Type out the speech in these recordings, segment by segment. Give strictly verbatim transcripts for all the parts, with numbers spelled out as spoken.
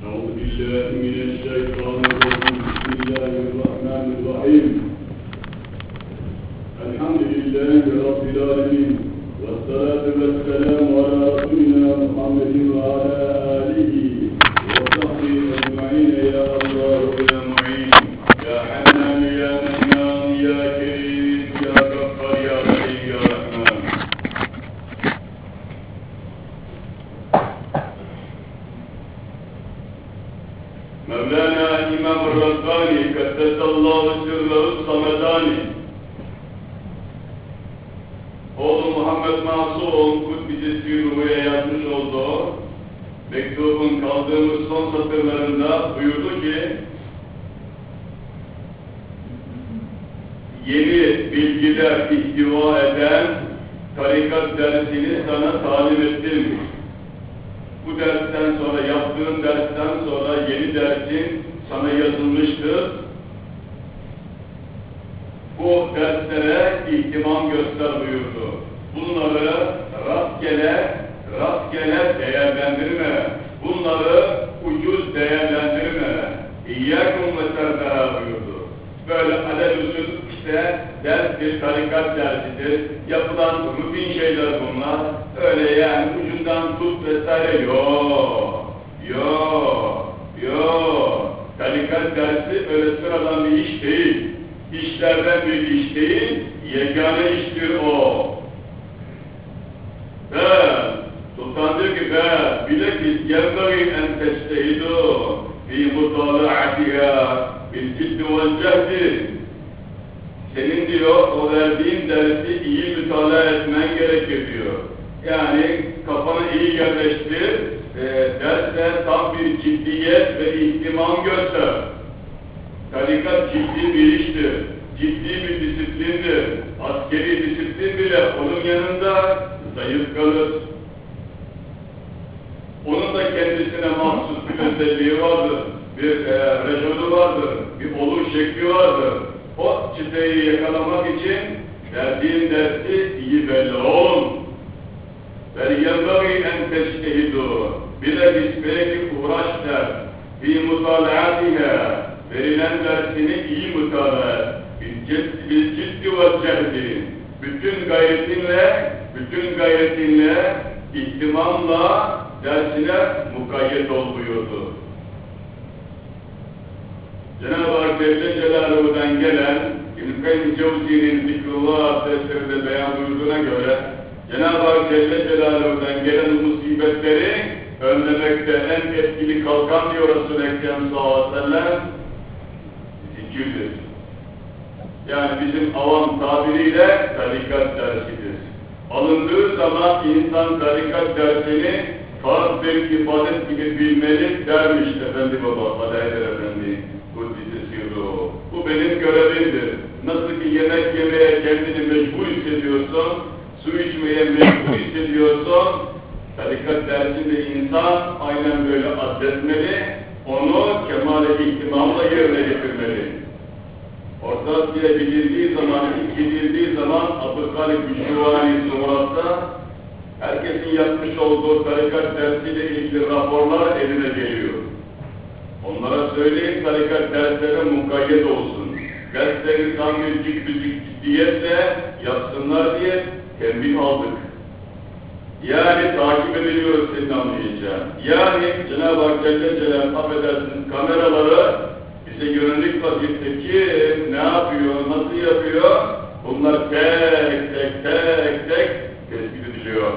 أعوذ بالله من الشيطان الرجيم بسم الله الرحمن الرحيم الحمد لله رب العالمين والصلاة والسلام على رسولنا محمد وعلى آله وصحبه أجمعين يا الله يا معين يا حنان يا منان يا كريم يا غفار يا رحيم يا رحمن مولانا إمام الرباني قدس الله سره الصمداني oğlu Muhammed Masum Kudüs'ü Ruhu'ya yazmış olduğu mektubun kaldığımız son satırlarında buyurdu ki yeni bilgiler ihtiva eden tarikat dersini sana talim ettim. Bu dersten sonra, yaptığın dersten sonra yeni dersin sana yazılmıştır. Bu derslere ihtimam göster buyurdu. Bunları rastgele, rastgele değerlendirme. Bunları ucuz değerlendirme. İyyâkum ve serdâ buyurdu. Böyle alelüsül işte ders bir tarikat dersidir. Yapılan rutin şeyler bunlar. Öyle yani ucundan tut vesaire yok. Yok. Yok. Tarikat dersi öyle sıradan bir iş değil. İşlerden bir iş değil, yegane iştir o. Ve Sultan diyor ki be, bilakis yenbagî en tectehidû fî mutâla'atiha bil ciddi vel cehdi. Senin diyor, o verdiğin dersi iyi mütalaa etmen gerekir diyor. Yani kafana iyi yerleştir, e, derste tam bir ciddiyet ve ihtimam göster. Tarikat ciddi bir iştir, ciddi bir disiplindir. Askeri disiplin bile onun yanında zayıf kalır. Onun da kendisine mahsus bir özelliği vardır, bir e, rejonu vardır, bir oluş şekli vardır. O çıtayı yakalamak için verdiğin dersi iyi belli olun. وَلْيَنْبَغِي اَنْ تَجْتَهِدُوا Bilakis belki uğraş der, فِي مُطَالَعَتِهَا verilen dersini iyi mutalaa, bil ciddi ve cehdi, bütün gayretinle, bütün gayretinle, ihtimamla dersine mukayyet ol buyurdu. Cenab-ı Hak Celle Celaluhu'dan gelen, İbn-i Kayyum Cevzi'nin Zikrullah tefsirinde beyan buyurduğuna göre, Cenab-ı Hak Celle Celaluhu'dan gelen musibetleri önlemekte en etkili kalkan diyor Resul-i Ekrem sallallahu aleyhi ve sellem, zikirdir. Yani bizim avam tabiriyle tarikat dersidir. Alındığı zaman insan tarikat dersini farz bir ibadet gibi bilmeli dermiş Efendi Baba, Adaylar Efendi, Kudüs'ü sirru. Bu benim görevimdir. Nasıl ki yemek yemeye kendini mecbur hissediyorsun, su içmeye mecbur hissediyorsun, tarikat dersinde insan aynen böyle addetmeli, onu kemal-i ihtimamla yerine getirmeli. Orta Asya'ya gidildiği zaman, ilk gidildiği zaman Abdülkadir Büşruvani Suğrat'ta herkesin yapmış olduğu tarikat dersiyle ilgili raporlar eline geliyor. Onlara söyleyin tarikat derslerine mukayyet olsun. Dersleri tam bir ciddiyetle yapsınlar diye tembih aldık. Yani takip ediliyoruz senin anlayacağın. Yani Cenab-ı Hak Celle Celaluhu affedersiniz kameraları bize yönelik vaziyette kim ne yapıyor, nasıl yapıyor? Bunlar tek tek tek tek tespit ediliyor.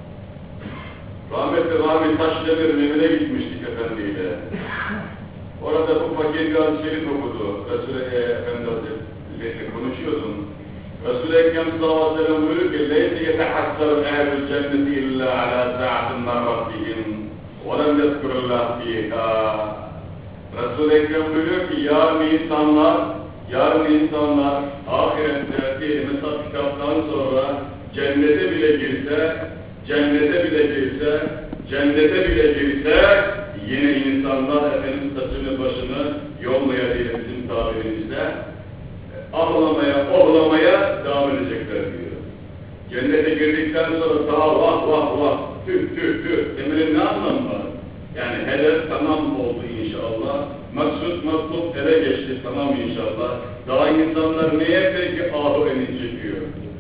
Rahmetli Rahmi Taşdemir'in evine gitmiştik efendiyle. Orada bu fakir bir hadis-i şerif okudu. Resul-i Efendi Hazretleri'yle konuşuyordum. Resul-i Ekrem sallallahu aleyhi ve sellem buyuruyor ki لَيْسَ يَتَحَسَّرُ اَهْلُ الْجَنَّةِ اِلَّا عَلَى سَاعَةٍ مَرَّتِهِمْ وَلَمْ يَذْكُرُ اللّٰهِ فِيهَا Resul-i Ekrem buyuruyor ki yarın insanlar, yarın insanlar ahirette diyelim mesela kitaptan sonra cennete bile girse, cennete bile girse, cennete bile girse yine insanlar efendim saçını başını yolmaya diye bizim tabirimizde ağlamaya, ohlamaya devam edecekler diyor. Cennete girdikten sonra daha vah vah vah, tüh tüh tüh demenin ne anlamı var? Yani hedef tamam oldu inşallah. Maksut matlub ele geçti tamam inşallah. Daha insanlar neye peki ahu-eni çekiyor?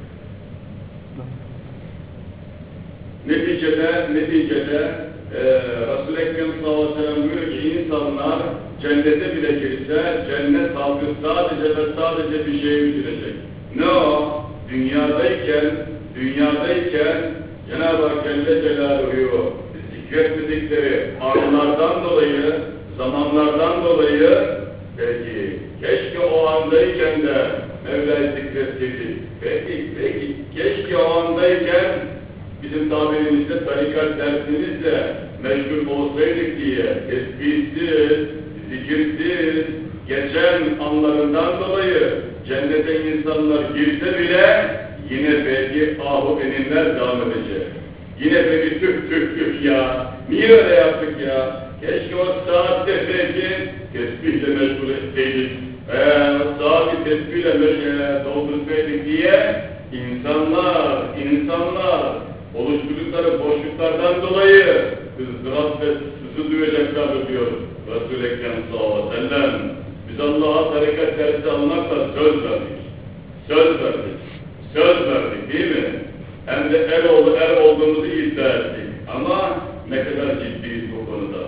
Neticede, neticede e, Resul-i Ekrem sallallahu aleyhi ve sellem buyuruyor ki insanlar cennete bile girse cennet halkı sadece ve sadece bir şey üzülecek. Ne o? Dünyadayken, dünyadayken Cenab-ı Hak Celle Celaluhu zikretmedikleri anlardan dolayı, zamanlardan dolayı belki keşke o andayken de Mevla'yı zikretseydik. Peki, peki keşke o andayken bizim tabirimizde tarikat dersimizle meşgul olsaydık diye tesbihsiz, zikirsiz, geçen anlarından dolayı cennete insanlar girse bile yine belki ahu eninler devam edecek. Yine belki tüh tüh tüh ya, niye öyle yaptık ya? Keşke o saatte belki tesbihle meşgul etseydik, ee, o saati tesbihle meşgul doldursaydık diye insanlar, insanlar oluşturdukları boşluklardan dolayı ızdırap ve sızı duyacaklardır diyor Resul-i Ekrem sallallahu aleyhi ve sellem. Biz Allah'a tarikat dersi almakla söz verdik. Söz verdik. Söz verdik değil mi? Hem de er, oldu, er olduğumuzu iddia ettik. Ama ne kadar ciddiyiz bu konuda.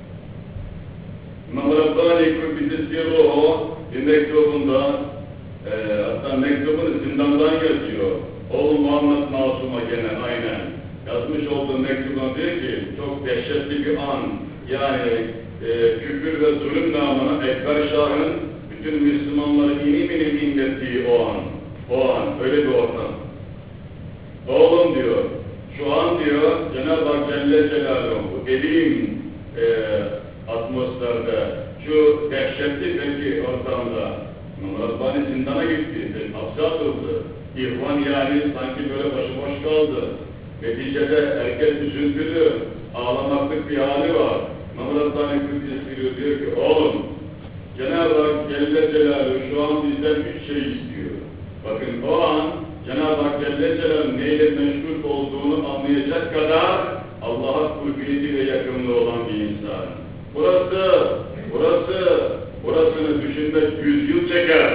İmam Rabbani Kuddisi Sirruhu bir mektubunda e, hatta mektubunu zindandan yazıyor. Oğlum Muhammed Masum'a gene aynen. Yazmış olduğu mektubuna diyor ki çok dehşetli bir an. Yani e, küfür ve zulüm namına Ekber Şah'ın bütün Müslümanları inim inim inlettiği o an. O an öyle bir ortam. Oğlum diyor, şu an diyor Cenab-ı Hak Celle Celaluhu bu elim e, atmosferde, şu dehşetli belki ortamda Rabbani zindana gitti, hapse atıldı. İhvan yani sanki böyle başıboş kaldı. Neticede herkes üzüntülü, ağlamaklık bir hali var. Rabbani Kuddisi diyor ki oğlum Cenab-ı Hak Celle Celaluhu şu an bizden üç şey istiyor. Bakın o an Cenab-ı Hak Celle Celaluhu neyle meşgul olduğunu anlayacak kadar Allah'a kurbiyeti ve yakınlığı olan bir insan. Burası, burası, burasını düşünmek yüz yıl çeker.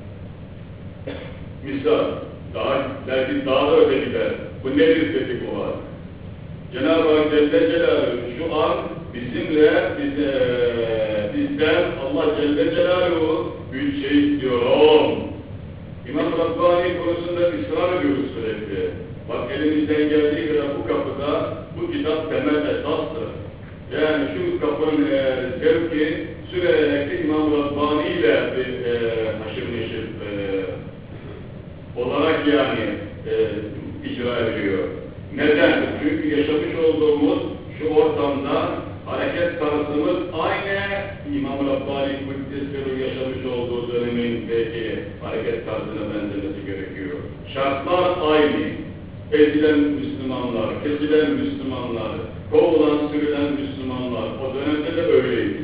Misal, daha, belki daha da öte gider. Bu nedir peki bu var? Cenab-ı Hak Celle Celaluhu şu an bizimle, bize, bizden Allah Celle Celaluhu üç şey istiyor oğlum. İmam Rabbani konusunda ısrar ediyoruz sürekli. Bak elimizden geldiği kadar bu kapıda bu kitap temel esastır. Yani şu kapının e, zevki sürekli İmam Rabbani ile e, haşır neşir e, olarak yani e, icra ediliyor. Neden? Çünkü yaşamış olduğumuz şu ortamda hareket tarzımız aynı İmam Rabbani Kuddisi'nin yaşamış olduğu dönemin belki hareket tarzına benzemesi gerekiyor. Şartlar aynı. Ezilen Müslümanlar, kesilen Müslümanlar, kovulan, sürülen Müslümanlar. O dönemde de öyleydi.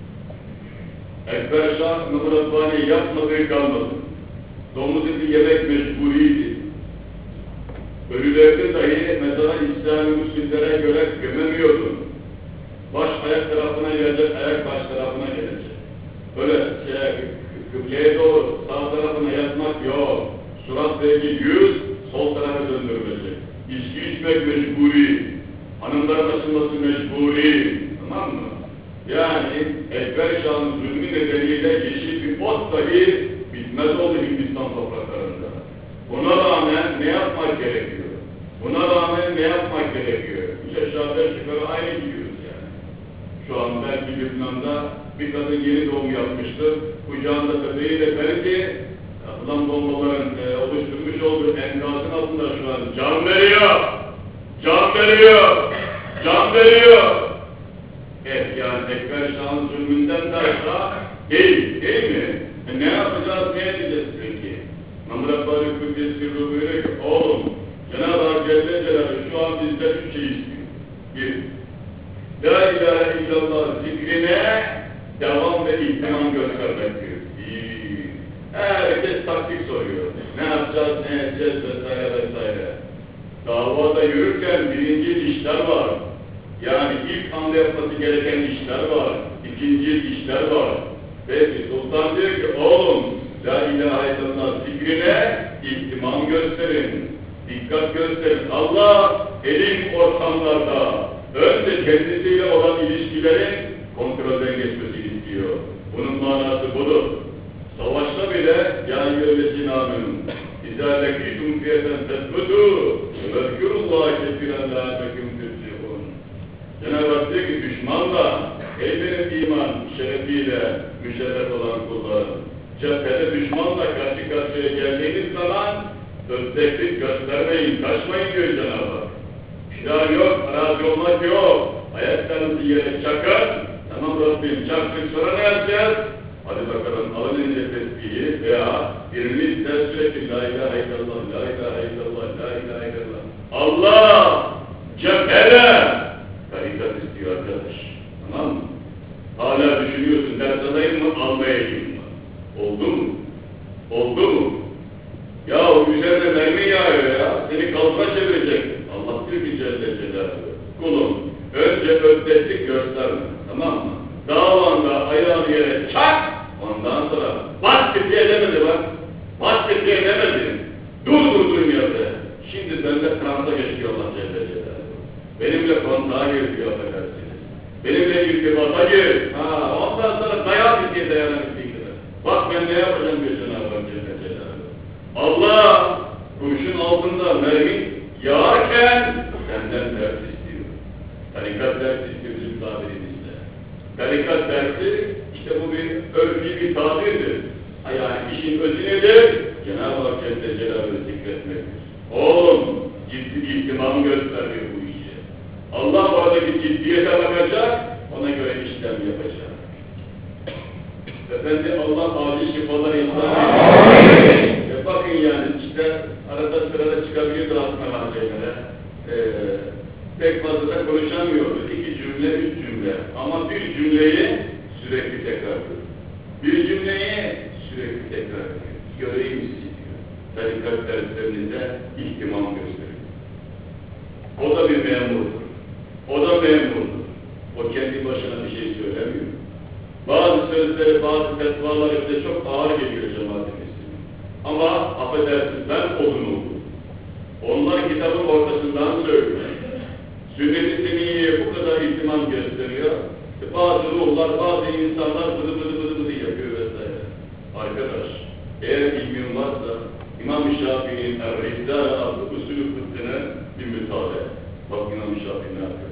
Ekber Şah, İmam Rabbani yapmadığı kalmadı. Domuz eti yemek mecburiydi. Ölülerini dahi mezara İslami Müslümanlara göre gömemiyordu. Baş ayak tarafına gelecek, ayak baş tarafına gelecek. Böyle şey, kıbleye doğru sağ tarafına yatmak yok. Surat belki yüz, sol tarafa döndürülecek. İçki içmek mecburi. Hanımların açılması mecburi. Tamam mı? Yani Ekber Şah'ın zulmü nedeniyle yeşil bir ot dahi bitmez oldu Hindistan topraklarında. Buna rağmen ne yapmak gerekiyor? Buna rağmen ne yapmak gerekiyor? Üç aşağı beş yukarı aynı gidiyoruz yani. Şu an belki Lübnan'da bir kadın yeni doğum yapmıştır. Kucağında bebeğiyle belki atılan bombaların e, oluşturmuş olduğu enkazın altında şu an can veriyor. Can veriyor. Can veriyor. Evet yani Ekber Şah'ın zulmünden de aşağı değil. Değil mi? E, ne yapacağız? Ne edeceğiz peki? İmam Rabbani Kuddisi buyuruyor ki oğlum Cenab-ı Hak Celle Celaluhu şu an bizden üç şey istiyor. Bir, La ilahe illallah zikrine devam ve ihtimam göstermek diyor. İyi. Herkes taktik soruyor. Ne yapacağız, ne edeceğiz vesaire vesaire. Davada yürürken birinci işler var. Yani ilk anda yapması gereken işler var, ikinci işler var. Peki Sultan diyor ki oğlum La ilahe illallah zikrine ihtimam gösterin, dikkat gösterin. Allah elim ortamlarda önce kendisiyle olan ilişkilerin kontrolden geçmesini istiyor. Bunun manası budur. Savaşta bile ya eyyühellezîne âmenû İzâ lekîtum fiyeten tesbutû vezkûrullâhe kesiren lâlekum tuflihûn. Cenab-ı Hak diyor ki düşmanla ey benim iman şerefiyle müşerref olan kullarım, cephede düşmanla karşı karşıya geldiğiniz zaman özdeklik göstermeyin, kaçmayın diyor Cenab-ı Hak. Firar yok, arazi olmak yok. Ayaklarınızı yere çakın. Tamam Rabbim çaktık sonra ne yapacağız? Hadi bakalım alın elinde tesbihi veya biriniz de sürekli La ilahe illallah, La ilahe illallah, La ilahe illallah. Allah cephede tarikat istiyor arkadaş. Tamam mı? Hala düşünüyorsun ders alayım mı, almayayım mı? Oldu mu? Oldu mu? Ya o üzerine mermi yağıyor ya, seni kalbura çevirecek. Allah diyor ki Celle Celaluhu, kulum önce özdeklik gösterme, tamam mı? Davanda ayağını yere çak, ondan sonra bas tetiğe demedi bak, bas tetiğe demedi, dur durduğun yerde. Şimdi benimle transa geçiyor Allah Celle Celaluhu. Benimle kontağa giriyor affedersiniz. Benimle irtibata gir, ha, ondan sonra dayan bir diye dayanabildiğinde. Bak ben ne yapacağım diyor Cenab-ı Hak Celle Celaluhu. Allah kurşun altında mermi yağarken senden ders istiyor. Tarikat ders istiyor bizim tabirimizle. Tarikat dersi işte bu bir örfi bir tabirdir. Yani işin özü nedir? Cenab-ı Hak Celle Celaluhu zikretmektir. Oğlum ciddi ihtimam gösteriyor bu işe. Allah oradaki ciddiyete bakacak, ona göre işlem yapacak. Efendi Allah acil şifalar ihsan edin. E bakın yani işte arada sırada çıkabilir rahatlanan şeylere. Ee, pek fazla da konuşamıyoruz. İki cümle, üç cümle. Ama bir cümleyi sürekli tekrar ediyor. Bir cümleyi sürekli tekrar ediyor. Göreyim sizi diyor. Tarikat derslerinize ihtimam gösteriyor. O da bir memurdur. O da memurdur. O kendi başına bir şey söylemiyor. Bazı sözleri, bazı fetvalar bize çok ağır geliyor cemaatimizin. Ama affedersiniz ben odun oldum. Onlar kitabın ortasından söylüyor. Sünnet-i Seniyye'ye bu kadar ihtimam gösteriyor. İşte bazı ruhlar, bazı insanlar bıdı bıdı bıdı bıdı yapıyor vesaire. Arkadaş, eğer ilmin varsa İmam-ı Şafii'nin Er-Rizzâle adlı usulü fıkhına bir müsaade. Bak İmam-ı Şafii ne yapıyor?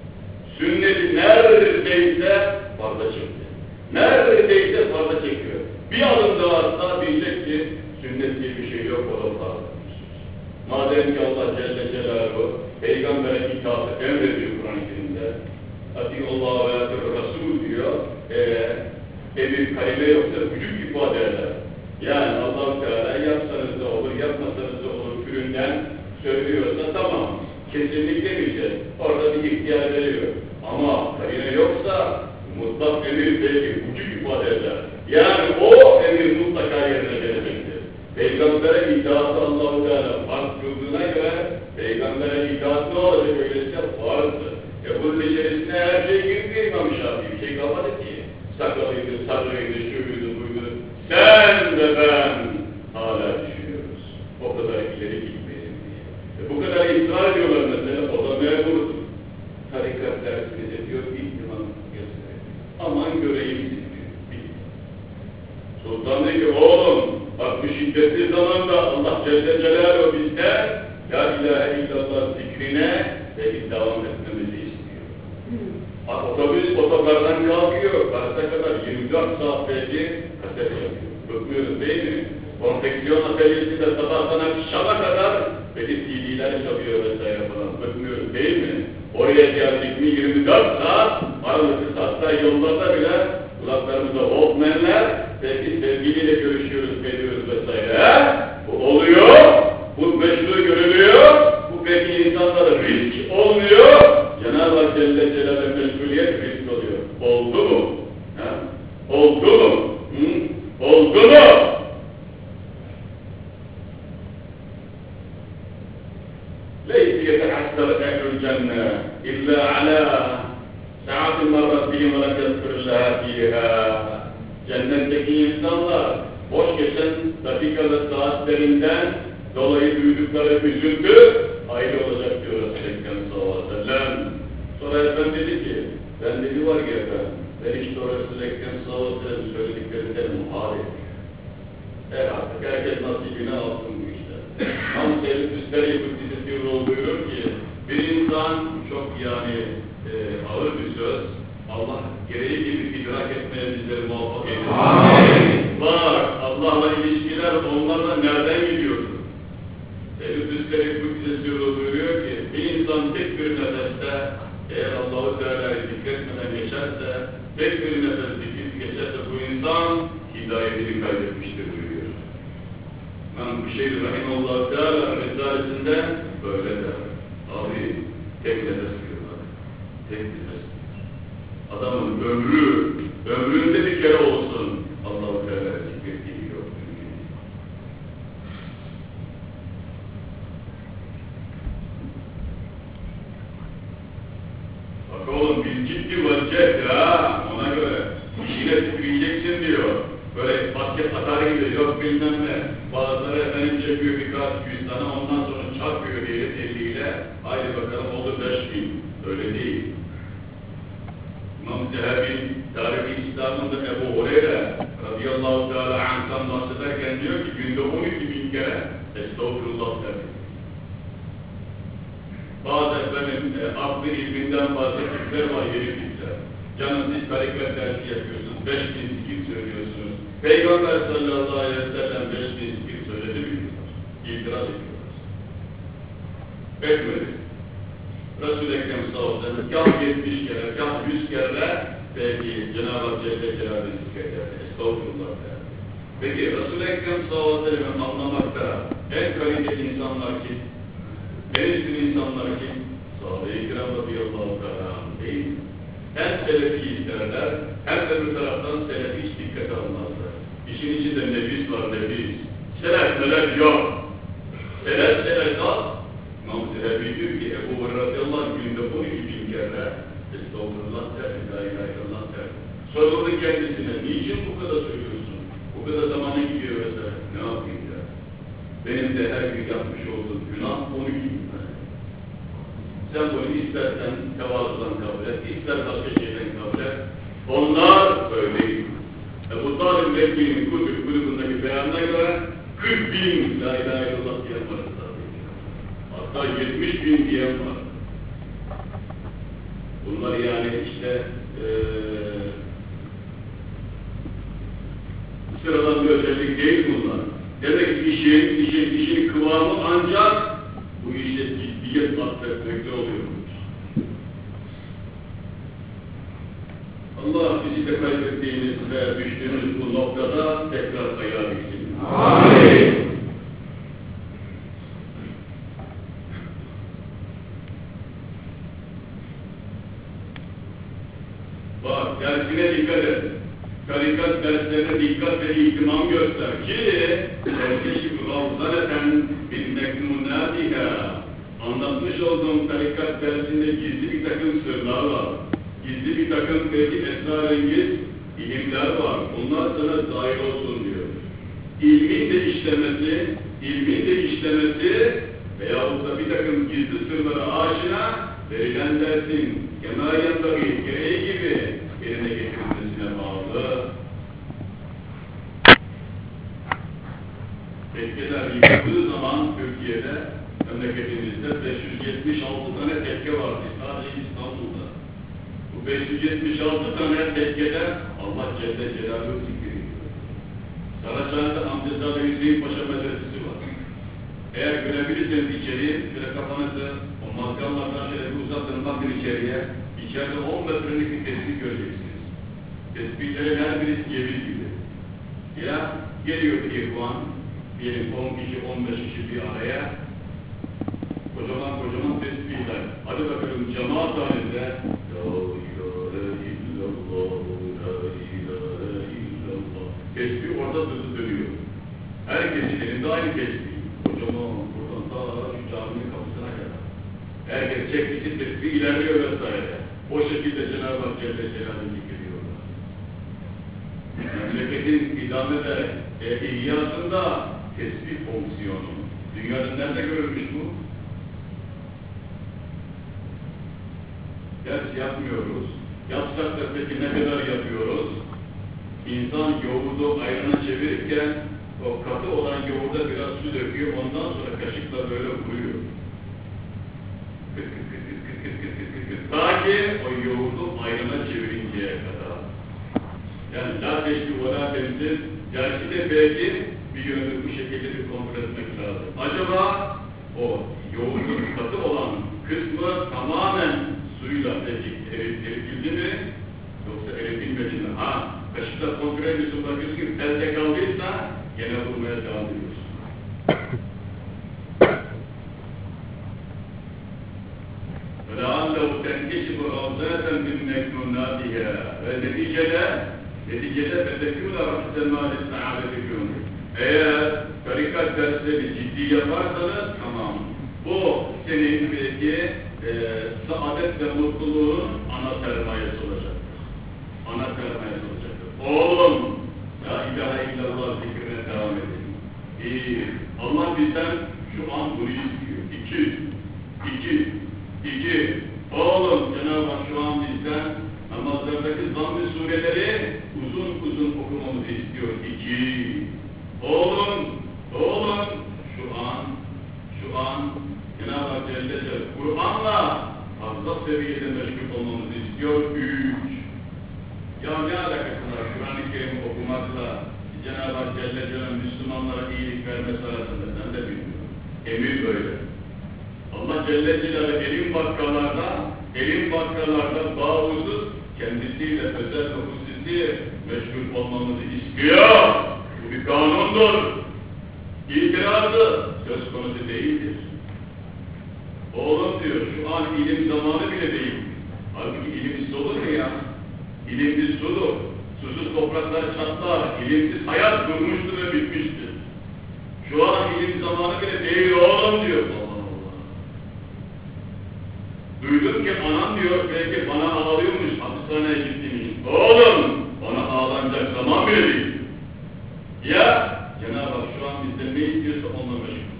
Sünneti neredeyse fazla çekti. Neredeyse fazla çekiyor. Bir adım daha atsa diyecek ki sünnet diye bir şey yok, o da fazla. Madem ki Allah Celle Celaluhu Peygamber'e itaatı emrediyor Kur'an-ı Kerim'de. Atiullah ve atir Resul diyor. Eğer emir kalime yoksa vücut ifade eder. Yani Allah-u Teala yapsanız da olur, yapmasanız da olur türünden söylüyorsa tamam. Kesinlikle demeyeceğiz. Orada bir ihtiyar veriyor. Ama kalime yoksa mutlak emir belki vücut ifade eder. Yani o emir mutlaka yerine gelecektir. Peygamber'e itaatı Allah-u Teala fark kıldığına göre Peygamber'e itaat ne olacak öyleyse farzdır. E bunun içerisine her şey girdi İmam Şafii. Bir şey kalmadı ki. Sakalıydı, sakalıydı, şuydu, buydu. Sen ve ben hala düşünüyoruz. O kadar ileri gitmeyelim diye. E bu kadar ısrar ediyorlar mesela, o da memurdur. Tarikat dersinize diyor, ihtimam gösterir. Aman göreyim sizi diyor. Sultan diyor ki oğlum, bak bu şiddetli zamanda Allah Celle Celaluhu bizde La ilahe illallah zikrine ve devam etmemizi istiyor. Bak otobüs otogardan kalkıyor, Kars'a kadar yirmi dört saat belki kaset yapıyor. Bıkmıyoruz değil mi? Konfeksiyon atölyesinde sabahtan akşama kadar belki C D'ler çalıyor vesaire falan. Bıkmıyoruz değil mi? Oraya geldik mi yirmi dört saat, aralıksız hatta yollarda bile kulaklarımızda Walkman'ler, belki sevgiliyle görüşüyoruz, geliyoruz vesaire. Bu oluyor, bu meşru görülüyor, bu peki insanlara risk olmuyor. Cenab-ı Hak Celle Celaluhu meşguliyet risk oluyor. Oldu mu? Ha? Oldu mu? Hı? Oldu mu? ليس يتحسر أهل الجنة إلا على مرتهم ولم يذكر الله فيها. Cennetteki insanlar boş geçen dakika ve saatlerinden dolayı duydukları üzüntü ayrı olacak diyor Resulü Ekrem sallallahu aleyhi ve sellem. Sonra efendim dedi ki, ben dedi var ki efendim, ben işte o Resulü Ekrem sallallahu aleyhi ve sellem söylediklerinden muhalif. E artık herkes nasibini alsın bu işte. Ama Seyyid Üsteri Kuddisi Sirruhu buyurur ki, bir insan çok yani e, ağır bir söz, Allah gereği gibi idrak etmeye bizleri muvaffak eylesin. Bak, Allah'la ilişkiler onlarla nereden gidiyordu? Seyyid Üsteri Kuddisi Sirruhu buyuruyor ki, bir insan tek bir nefeste, eğer Allah-u Teala'yı zikretmeden geçerse, tek bir nefes zikret geçerse bu insan hidayetini kaybetmiştir buyuruyor. İmam Büşeyr Rahimahullah Teala Risalesinde böyle der. Abi tek nefes diyorlar. Tek nefes. Adamın ömrü, ömründe bir kere olsun Allah-u Teala zikrettiği yok. Bak oğlum biz ciddi vaziyet ya, ona göre işine tükleyeceksin diyor. Böyle basket atar gibi yok bilmem ne. Bazıları efendim çekiyor birkaç yüz tane ondan sonra çarpıyor diye eliyle. Haydi bakalım oldu beş bin. Öyle değil. İmam Zehebi Tarih-i İslam'ında Ebu Hureyre radıyallahu teala anh'tan bahsederken diyor ki günde on iki bin kere Estağfurullah der. Bazı efendim e, aklı ilminden bahsettikler var yerilikler. Canım siz tarikat dersi yapıyorsunuz, beş bin zikir söylüyorsunuz. Peygamber sallallahu aleyhi ve sellem beş bin zikir söyledi mi? İtiraz ediyorlar. Etmedi. Resul-i Ekrem sallallahu aleyhi ve sellem kâh yetmiş kere, kâh yüz kere belki Cenab-ı Hak Celle Celaluhu zikrederdi. Estağfurullah derdi. Peki Resul-i Ekrem sallallahu aleyhi ve sellem anlamakta en kaliteli insanlar kim? En üstün insanlar kim? Sahabe-i kiram radıyallahu teala değil mi? Hem selefi isterler, hem de bir taraftan selefi hiç dikkate almazlar. İşin içinde nefis var, nefis. Selef, selef yok. Selef, selef az. İmam Zehebi diyor ki, Ebu Hureyre radıyallahu anh günde on iki bin kere Estağfurullah der, la ilahe illallah der. Soruldu kendisine, niçin bu kadar söylüyorsun? Bu kadar zamana gidiyor mesela. Ne yapayım ya? Benim de her gün yapmış olduğum günah on iki bin tane. Sen bunu istersen tevazudan kabul et, ister başka şeyden kabul et. Onlar böyleydi. Ebu Talib Mekki'nin Kutub grubundaki beyanına göre kırk bin la ilahe illallah diyen var. Hatta yetmiş bin diyen var. Bunlar yani işte ee, sıradan bir özellik değil bunlar. Demek ki işin, işin, işin kıvamı ancak bu işte ciddiyet bahsetmekte oluyormuş. Allah bizi de kaybettiğimiz ve düştüğümüz bu noktada tekrar ayağa diksin. Amin. Bak dersine dikkat et. Tarikat derslerine dikkat ve ihtimam göster ki Erkeşi Ravzaneten bin Meknunâdiha anlatmış olduğum tarikat dersinde gizli bir takım sırlar var. Gizli bir takım belki esrarengiz ilimler var. Bunlar sana dahil olsun diyor. İlmin de işlemesi, ilmin de işlemesi veyahut da bir takım gizli sırlara aşina verilen dersin kemâyen tabi gereği gibi yerine getirilmesine bağlı. Tekkeler yıkıldığı zaman Türkiye'de, memleketimizde beş yüz yetmiş altı tane tekke vardı sadece İstanbul'da. Bu beş yüz yetmiş altı tane tekkede Allah Celle Celaluhu zikrediyor. Saraçhane'de Hamzezade Hüseyin Paşa Medresesi var. Eğer görebilirseniz içeri, şöyle kafanızı o mazgallardan şöyle bir uzatın bakın içeriye, içeride on metrelik bir tespih göreceksiniz. Tespihlerin her birisi ceviz gibi. Ya geliyor bir ihvan, diyelim on kişi, on beş kişi bir araya, kocaman kocaman tespihler. Hadi bakalım cemaat halinde La ilahe illallah, la ilahe illallah. Tesbih orada sözü dönüyor. Herkesin elinde aynı tesbih. Kocaman buradan ta şu caminin kapısına kadar. Herkes çektiği tesbih ilerliyor vesaire. O şekilde Cenab-ı Hak Celle Celaluhu zikrediyorlar. Memleketin idame ve e, ihyasında tesbih fonksiyonu. Dünyada nerede görülmüş bu? Ders yapmıyoruz. Yapsak da peki ne kadar yapıyoruz? İnsan yoğurdu ayrına çevirirken o katı olan yoğurda biraz su döküyor, ondan sonra kaşıkla böyle vuruyor. Kıt kıt kıt kıt kıt kıt kıt kıt kıt. Ta ki o yoğurdu ayrına çevirinceye kadar. Yani la teşbih ve la temsil, gerçi de belki bir yönde bu şekilde bir kontrol etmek lazım. Acaba o yoğurdun katı olan kısmı tamamen suyla eritildi mi? Yoksa eritilmedi mi? Ha, kaşıkla kontrol ediyorsun, bakıyorsun ki elde kaldıysa gene vurmaya devam ediyorsun. فَلَعَلَّهُ تَنْكِشِبُ رَوْزَةً مِنْ مَكْنُونَاتِهَا ve neticede neticede فَتَكُونَ رَحْسَ مَالِ سَعَادَتِكُمْ eğer tarikat dersleri ciddi yaparsanız tamam. Bu senin belki e, saadet ve mutluluğun ana sermayesi olacaktır. Ana sermayesi olacaktır. Oğlum, La ilahe illallah zikrine devam edin. İyi. Allah bizden şu an bunu istiyor. İki, iki, iki. Oğlum, Cenab-ı Hak şu an bizden namazlardaki zamm-ı sureleri uzun uzun okumamızı istiyor. İki. Oğlum, oğlum, şu an, şu an Cenab-ı Hak Celle Celle Kur'an'la fazla seviyede meşgul olmamızı istiyor. Üç. Ya ne alakası var Kur'an-ı Kerim okumakla Cenab-ı Hak Celle Celle Müslümanlara iyilik vermesi arasında sen de bilmiyorsun. Emir böyle. Allah Celle Celle elin bakkalarda, elin bakkalarda bağımsız kendisiyle özel ve hususi meşgul olmamızı istiyor. Bu bir kanundur. İtirazı söz konusu değildir. Oğlum diyor, şu an ilim zamanı bile değil. Halbuki ilimsiz olur mu ya? İlimsiz sudur. Susuz topraklar çatlar. İlimsiz hayat durmuştur ve bitmiştir. Şu an ilim zamanı bile değil oğlum diyor. Allah Allah. Duydum ki anam diyor, belki bana ağlıyormuş, hapishaneye gittiğimiz. Oğlum, bana ağlanacak zaman bile değil. Ya, Cenab-ı Hak şu an bizden ne istiyorsa onunla meşgul.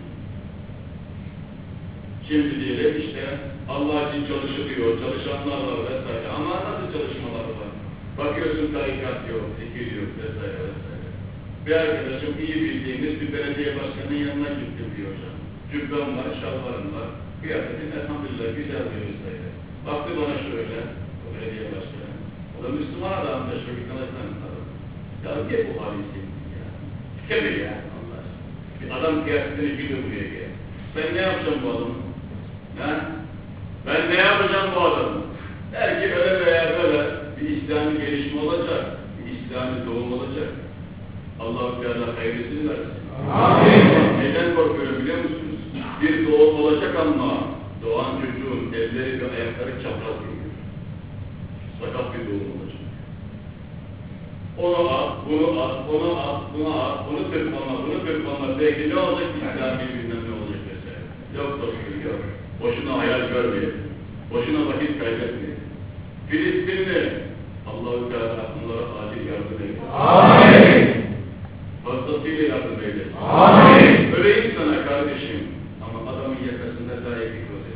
Şimdi diyelim işte Allah için çalışılıyor, çalışanlar var vesaire. Ama nasıl çalışmalar var? Bakıyorsun tarikat yok, zikir yok vesaire vesaire. Bir arkadaşım iyi bildiğimiz bir belediye başkanının yanına gittim diyor hocam. Cübbem var, şalvarım var. Kıyafetin elhamdülillah güzel diyor vesaire. Baktı bana şöyle, o belediye başkanı. O da Müslüman adam da şöyle kanatlarını sarıldı. Ya niye bu halisin ya? Tükemir ya Allah aşkına. Bir adam kıyafetini gidiyor buraya gel. Ben ne yapacağım bu adamı? Ha? Ben ne yapacağım bu adamı? Belki öyle veya böyle bir İslami gelişme olacak, bir İslami doğum olacak. Allah-u Teala hayırlısını versin. Amin. Neden korkuyorum biliyor musunuz? Bir doğum olacak ama doğan çocuğun elleri ve ayakları çapraz geliyor. Sakat bir doğum olacak. Onu at, bunu at, onu at, bunu at, bunu tırpanla, bunu tırpanla. Belki ne olacak? İslami bilmem ne olacak mesela. Yok dostum yok. Boşuna hayal görmeyin. Boşuna vakit kaybetmeyin. Filistinli Allah-u Teala onlara acil yardım eylesin. Amin. Fazlasıyla yardım eylesin. Amin. Öleyim sana kardeşim. Ama adamın yakasında layık rozet.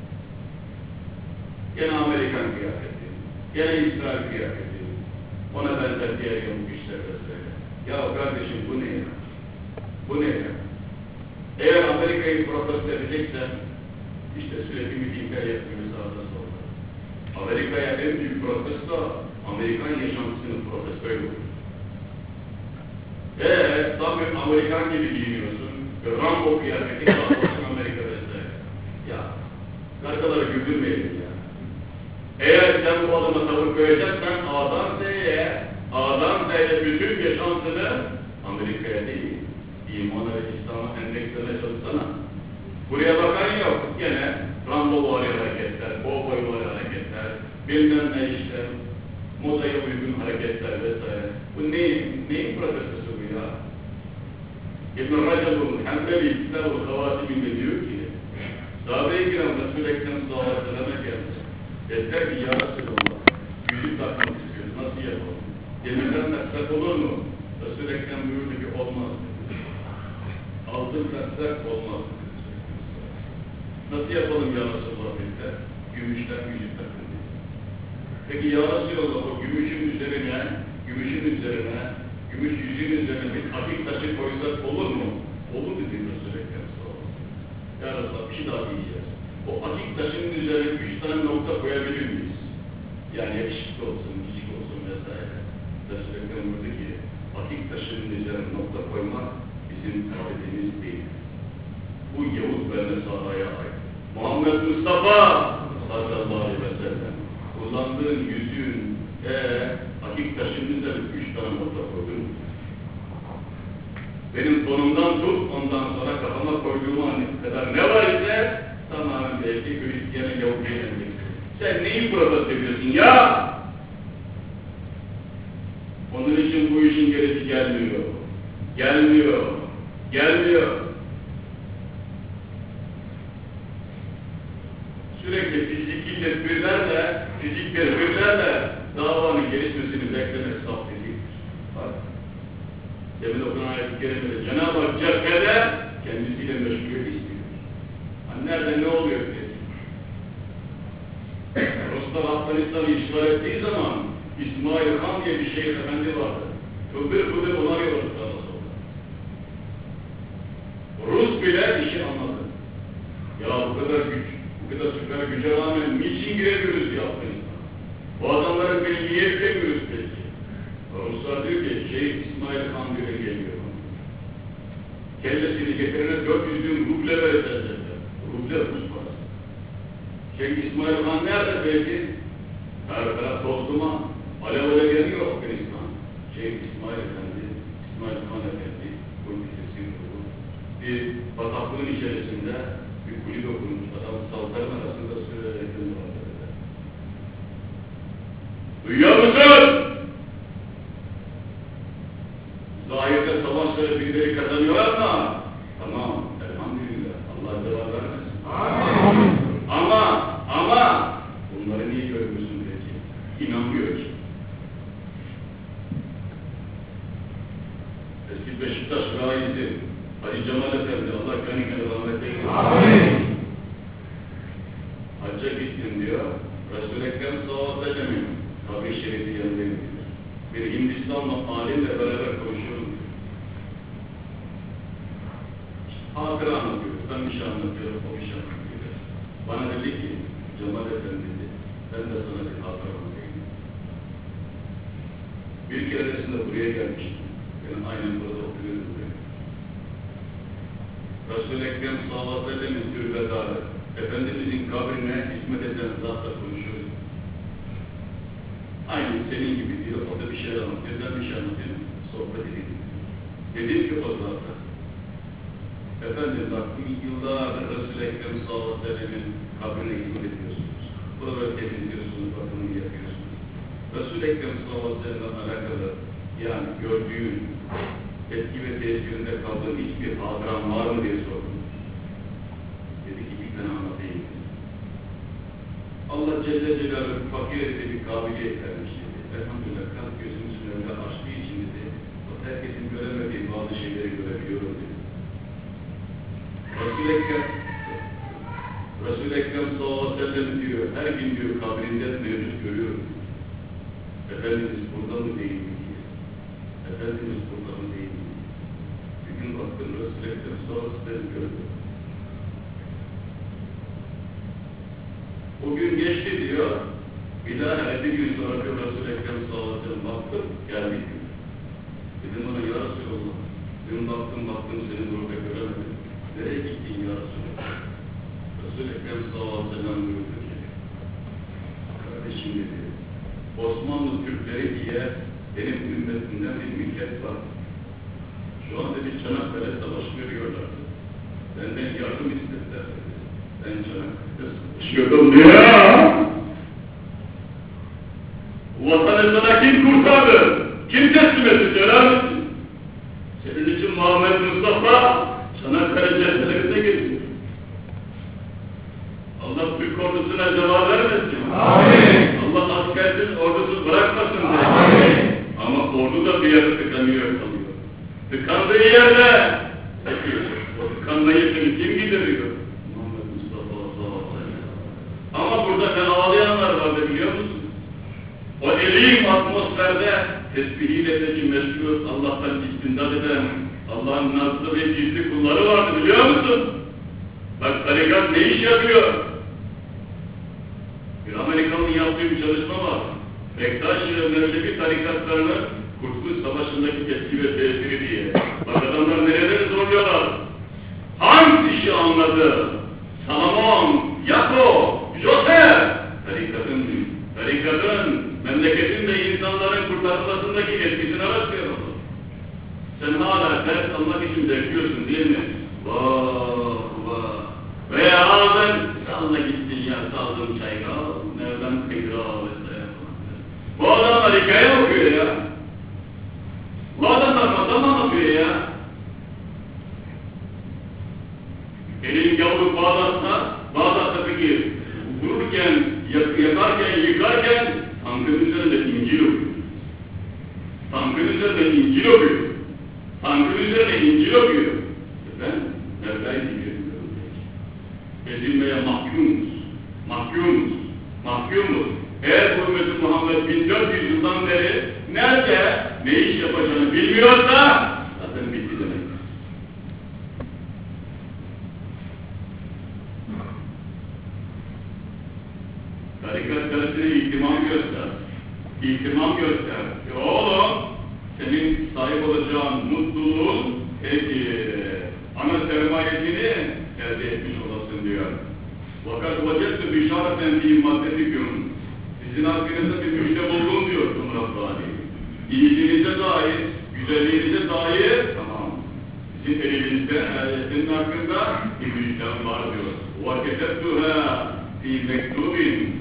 Gene Amerikan kıyafeti. Gene İsrail kıyafeti. Ona benzer diğer yamuk işler vesaire. Ya kardeşim bu ne ya? Bu ne ya? Eğer Amerika'yı protesto edeceksen İşte sürekli mitingler yapıyoruz sağda solda. Amerika'ya en büyük protesto, Amerikan yaşantısının protestoyu olur. Eee, tam bir Amerikan gibi giyiniyorsun, Rambo kıyafeti kalmasın Amerika vesaire. Ya, karkaları güldürmeyelim ya. Eğer sen bu adama tavır koyacaksan, A'dan Z'ye, A'dan Z'ye bütün yaşantını Amerika'ya değil, imana ve İslam'a endekslemeye çalışsana. Buraya bakan yok. Gene Rambovari hareketler, Boboyvari hareketler, bilmem ne işte, modaya uygun hareketler vesaire. Bu neyin, neyin protestosu bu ya? İbn-i Racab'ın Hanbeli Kitab-ı Havatiminde diyor ki, sahabe-i kiram Resul-i Ekrem sallallahu aleyhi ve sellem'e geldi. Dediler ki ya Resulallah, yüzük takmak istiyoruz, nasıl yapalım? Demirden taksak olur mu? Resul-i Ekrem buyurdu ki olmaz. Altın taksak olmaz. Nasıl yapalım ya Resulallah dediler? Gümüşten yüzük takın dedi. Peki ya Resulallah o gümüşün üzerine, gümüşün üzerine, gümüş yüzüğün üzerine bir akik taşı koysak olur mu? Olur dedi Resul-i Ekrem sallallahu aleyhi ve sellem. Ya Resulallah bir şey daha diyeceğiz. O akik taşının üzerine üç tane nokta koyabilir miyiz? Yani yakışıklı olsun, küçük olsun vesaire. Resul-i Ekrem buyurdu ki, akik taşının üzerine nokta koymak bizim adetimiz değil. Bu Yavuz ve Nesara'ya ait. Muhammed Mustafa sallallahu aleyhi ve sellem kullandığın yüzüğün ee, akik taşının üzerine üç tane nokta koydun. Benim tonumdan tut, ondan sonra kafama koyduğum an kadar ne var ise tamamen belki Hristiyan'ın Yahudi'ye endeksli. Sen neyi burada seviyorsun ya? Onun için bu işin gerisi gelmiyor. Gelmiyor. Gelmiyor. Sürekli fiziki tedbirlerle, fizik tedbirlerle davanın gelişmesini beklemek saf dediktir. Bak, demin okunan ayet-i kerimede Cenab-ı Hak cephede kendisiyle meşgul istiyor. Hani nerede ne oluyor dedi. Ruslar Afganistan'ı işgal ettiği zaman İsmail Han diye bir şeyh efendi vardı. Kıvır kıvır onarıyordu sağa sola. Rus bile işi anladı. Ya bu kadar güç, bu kadar süper güce rağmen niçin giremiyoruz diye Afganistan'a? Bu adamların beni niye giremiyoruz peki? Ruslar diyor ki, Şeyh İsmail Han diye geliyor. Kellesini getirene dört yüz bin ruble verecekler. Ruble Rus parası. Şeyh İsmail Han nerede peki? Her taraf toz duman. Alev alev yanıyor Afganistan. Şeyh İsmail Efendi, İsmail Han Efendi, politikasyon kurulu. Bir bataklığın içerisinde bir kulübe kurmuş. Adam saltarın arasında sürekli vardı. Duyuyor musun? Zahirde savaşları birileri kazanıyorlar mı? Tamam, elhamdülillah. Allah cevap vermesin. Amin. Ama, ama bunları niye görmüyorsun peki? İnanmıyor ki. Eski Beşiktaş raisi Hacı Cemal Efendi, Allah gani gani rahmet eylesin. Amin. Hacca gittim diyor. Resul-i Ekrem sallallahu aleyhi ve sellem'in kabri şerifi yanındayım diyor. Bir Hindistanlı alimle beraber konuşuyorum diyor. Hatıra anlatıyor. Ben bir şey anlatıyorum, o bir şey anlatıyor. Bana dedi ki, Cemal Efendi dedi, ben de sana bir hatıra anlatayım. Bir keresinde buraya gelmiştim. Ben aynen burada oturuyorum buraya. Resul-i Ekrem sallallahu aleyhi ve sellem'in türbedarı, Efendimizin kabrine hizmet eden zatla konuşuyoruz. Aynı senin gibi diyor, o da bir şey anlatıyor, ben bir şey anlatıyorum, sohbet edeyim. Dedim ki o zata, efendim bak yıllardır Resul-i Ekrem sallallahu aleyhi ve sellem'in kabrine hizmet ediyorsunuz. Buraları temizliyorsunuz, bakımını yapıyorsunuz. Resul-i Ekrem sallallahu aleyhi ve sellem'le alakalı yani gördüğün etki ve tesirinde kaldığı hiçbir hatıram var mı diye sordum. Dedi ki bir tane anlatayım. Allah Celle Celaluhu fakir etti bir kabiliyet vermiş dedi. Elhamdülillah kalp gözümüzün önünde açtığı için dedi. O herkesin göremediği bazı şeyleri görebiliyorum dedi. Resul-i Ekrem Resul-i Ekrem sallallahu aleyhi ve sellem diyor, her gün diyor kabrinde mevcut görüyorum. Efendimiz burada mı değil mi diye. Efendimiz burada mı değil mi? Bir gün baktım Resul-i Ekrem sallallahu aleyhi ve sellem gördüm. O gün geçti diyor, bir daha bir gün sonra Resul-i Ekrem sallallahu aleyhi ve sellem baktım, geldi diyor. Dedim ona ya Resulallah, dün baktım baktım seni burada göremedim. Nereye gittin ya Resulallah? Resul-i Ekrem sallallahu aleyhi ve sellem buyurdu ki, kardeşim dedi, Osmanlı Türkleri diye benim ümmetimden bir millet var. Şu anda bir Çanakkale savaşı görüyorlar. Benden yardım istediler dedi. Ben Çanakkale'de savaşıyordum diyor. Vatanı sana kim kurtardı? Kim teslim etti söyler misin? Senin için Muhammed Mustafa Çanakkale cephelerinde geziyor. Allah Türk ordusuna cevap vermesin. Amin. Allah askersiz, ordusuz bırakmasın diye. Amin. Ama ordu da bir yerde tıkanıyor kalıyor. Tıkandığı yerde peki o tıkanmayı seni kim gideriyor? Muhammed Mustafa sallallahu aleyhi ve sellem. Ama burada sen ağlayanlar vardı biliyor musun? O elim atmosferde tesbihiyle peki meşgul Allah'tan istindat eden Allah'ın nazlı ve gizli kulları vardı biliyor musun? Bak tarikat ne iş yapıyor? Bir Amerikan'ın yaptığı bir çalışma var. Bektaş ile Mevlevi tarikatlarının Kurtuluş Savaşı'ndaki etki ve tesiri diye. Bak adamlar nereleri zorluyorlar? Hangi işi anladı? Salomon, Yakob, Joseph, tarikatın, tarikatın, memleketin ve insanların kurtarılmasındaki etkisini araştırıyor. Sen hala ders almak için bekliyorsun değil mi? Vah vah. Veya ağzın, salla gittin ya, saldım çayga, nereden kıyra vesaire. Bu adamlar hikaye okuyor ya. Bu adamlar masal anlatıyor ya. Elin yavru Bağdat'ta, Bağdat'ta peki vururken, yakarken, yıkarken tankın üzerinde İncil okuyor. Tankın üzerinde İncil okuyor. Tankın üzerinde İncil okuyor. Ben nereden gidiyorum? Ezilmeye mahkumuz. Mahkumuz. Mahkumuz. Eğer bu Ümmeti Muhammed bin dört yüz yıldan beri nerede ne iş yapacağını bilmiyorsa zaten bitti demek. Tarikat dersine ihtimam göster. İhtimam göster. E oğlum, senin sahip olacağın mutluluğun peki, ana sermayesini elde etmiş olasın diyor. Fakat vacettu bişareten fi maddetikum. Sizin hakkınızda bir müjde buldum diyor Rabbani. İyiliğinize dair, güzelliğinize dair, tamam. Sizin elinizde, senin hakkında bir müjdem var diyor. وَكَتَبْتُهَا فِي مَكْتُوبٍ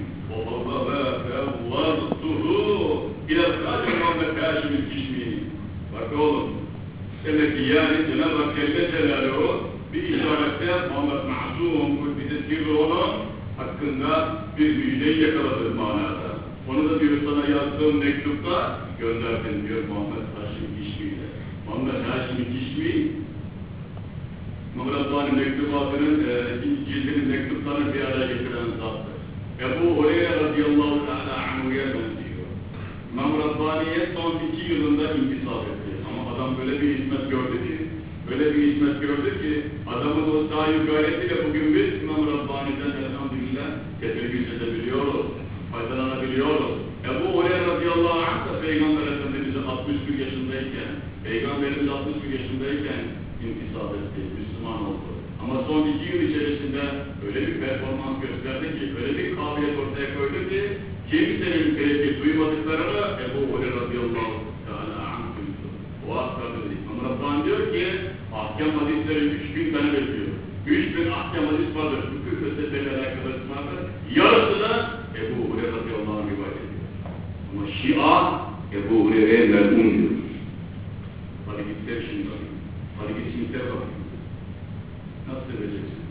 وَفَوَّضْتُهُ اِلَى الْقَادِرِ وَمَكَاشِمِ الْكِشْمِ. Bak oğlum, demek ki yani Cenab-ı Hak Celle Celaluhu bir işarette Muhammed Masum bize sirri onun hakkında bir müjdeyi yakaladığı manada. Onu da diyor sana yazdığım mektupta gönderdim diyor Muhammed Haşim Kişmi'yle. Muhammed Haşim Kişmi, Muhammed Rabbani mektubatının e, ikinci cildinin mektuplarını bir araya getiren zattır. Ebu Hureyre radıyallahu teala anhu'ya benziyor. İmam Rabbani'ye son iki yılında intisap etti. Ama adam böyle bir hizmet gördü ki, böyle bir hizmet gördü ki, adamın o sahi gayretiyle bugün biz İmam Rabbani'den elhamdülillah tedirgin edebiliyoruz, faydalanabiliyoruz. Ebu Hureyre radıyallahu anh da Peygamber Efendimiz'e altmış bir yaşındayken, Peygamberimiz altmış bir yaşındayken intisap etti, Müslüman oldu. Ama son iki yıl içerisinde öyle bir performans gösterdi ki, öyle bir kabiliyet ortaya koydu ki, kimsenin belki duymadıklarını Ebu Hureyre radıyallahu teala anh duydu. O aktardı. İmam Rabbani diyor ki, ahkam hadisleri üç bin tane bekliyor. Üç bin ahkam hadis vardır, fıkıh meselelerle alakalı vardır. Yarısını Ebu Hureyre radıyallahu anh rivayet ediyor. Ama Şia Ebu Hureyre'ye melun diyor. Hadi gitler şimdi bakayım. Hadi git şimdi bakayım. Nasıl edeceksin?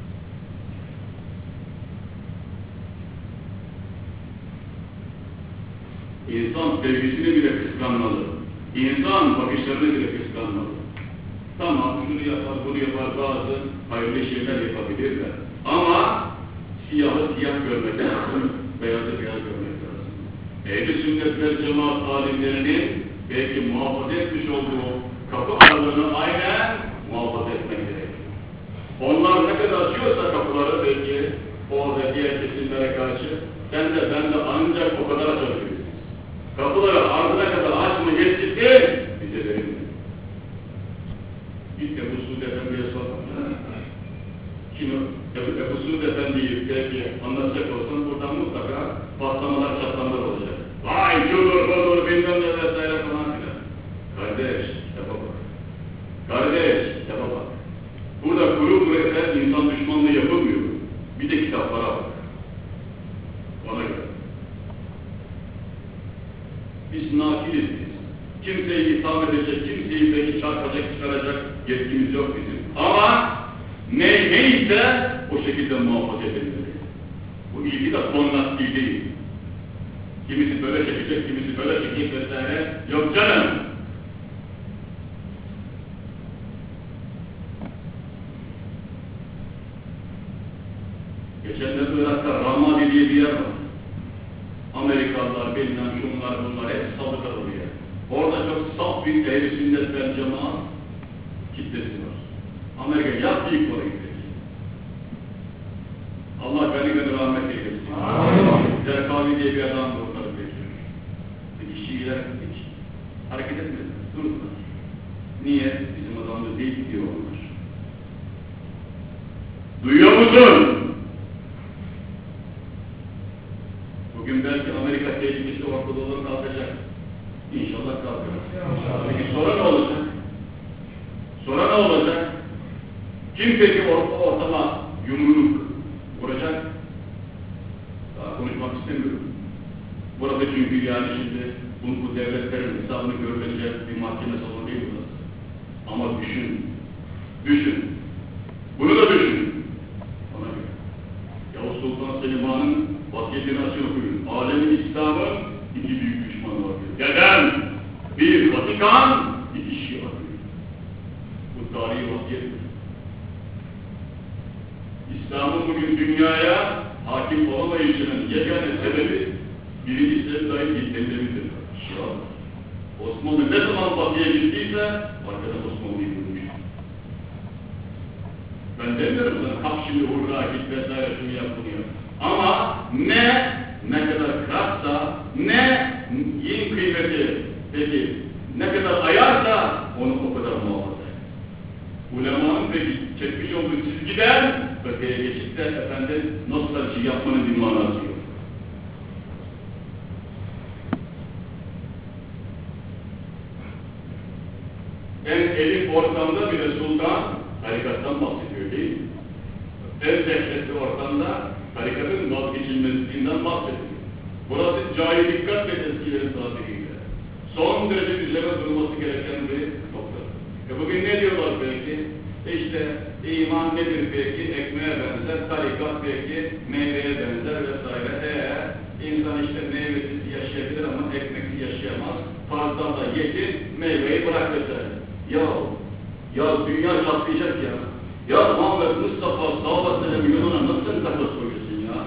İnsan sevgisini bile kıskanmalı. İnsan bakışlarını bile kıskanmalı. Tamam, şunu yapar, bunu yapar, bazı hayırlı şeyler yapabilirler. Ama siyahı siyah görmek lazım, beyazı beyaz görmek lazım. Ehl-i sünnet ve cemaat alimlerinin belki muhafaza etmiş olduğu kapı aralığını aynen muhafaza etmek gerekir. Onlar ne kadar açıyorsa kapıları belki o ve diğer kesimlere karşı, sen de ben de ancak o kadar açabiliriz. Kapıları ardına kadar açma yetkisi bize verilmez. Git Ebu Suud Efendi'ye sor. Kim o? Ebu, Ebu Suud Efendi'yi belki anlatacak olsan buradan mutlaka patlamalar, çatlamalar olacak. Vay cudur, budur, bilmem ne vesaire falan filan. Kardeş, kitaba bak. Kardeş, kitaba bak. Burada kuru kuru eser insan düşmanlığı yapılmıyor. Bir de kitaplara bak. Ona göre. Biz nakiliz biz. Kimseyi itham edecek, kimseyi belki çarpacak, çıkaracak yetkimiz yok bizim. Ama ne, neyse o şekilde muhafaza edilmeli. Bu ilgi de son lastiği değil. Kimisi böyle çekecek, kimisi böyle çekecek vesaire. Yok canım. Geçenlerde Irak'ta Ramadi diye bir yer var. Amerikalılar, bilmem şunlar bunlar hep sabıka oluyor. Orada çok saf bir ehl-i sünnet vel cemaat kitlesi var. Amerika yap ilk oraya gidecek. Allah gani gani rahmet eylesin. Zerkavi diye bir adam da orada bekliyor. Peki Şiiler hiç hareket etmediler, durdular. Niye? Bizim adamda değil diyor onlar. Duyuyor musun? Bugün belki Amerika tehlikesi ortada olur kalkacak. İnşallah kalkacak. Peki sonra ne olacak? Sonra ne olacak? Kim peki orta, ortama yumruk vuracak? Daha konuşmak istemiyorum. Burada çünkü yani şimdi bu, bu devletlerin hesabını görülecek bir mahkeme salonu değil burası. Ama düşün, düşün. Bunu da düşün. Ona göre. Yavuz Sultan Selim Han'ın vasiyetini açın okuyun. Alemin İslam'ın iki büyük düşmanı var diyor. Neden? Bir Vatikan, iki Şia diyor. Bu tarihi vasiyettir. İslam'ın bugün dünyaya hakim olamayışının yegane sebebi birincisi dahi gitmeleridir. Şia. Osmanlı ne zaman batıya gittiyse arkadan Osmanlı'yı bulmuş. Ben demiyorum sana kalk şimdi hurra git vesaire şunu yap bunu yap. Ama ne ne kadar kıratsa, ne yin kıymeti, peki ne kadar ayarsa onu o kadar muhafaza eder. Ulemanın peki çekmiş olduğu çizgiden öteye geçip de efendim nostalji yapmanın bir manası yok. En elif ortamda bile sultan tarikattan bahsediyor değil mi? En dehşetli ortamda tarikatın vazgeçilmezliğinden bahsediyor. Burası cahil dikkat ve eskilerin tabiriyle. Son derece üzerine durulması gereken bir nokta. E bugün ne diyorlar belki? İşte iman nedir belki? Ekmeğe benzer, tarikat belki meyveye benzer vesaire. Eee insan işte meyvesiz yaşayabilir ama ekmeksiz yaşayamaz. Farzdan da yedir, meyveyi bırak vesaire. Ya, ya dünya çatlayacak ya. Ya Muhammed Mustafa sallallahu aleyhi ve sellem yoluna nasıl kafası koyuyorsun ya?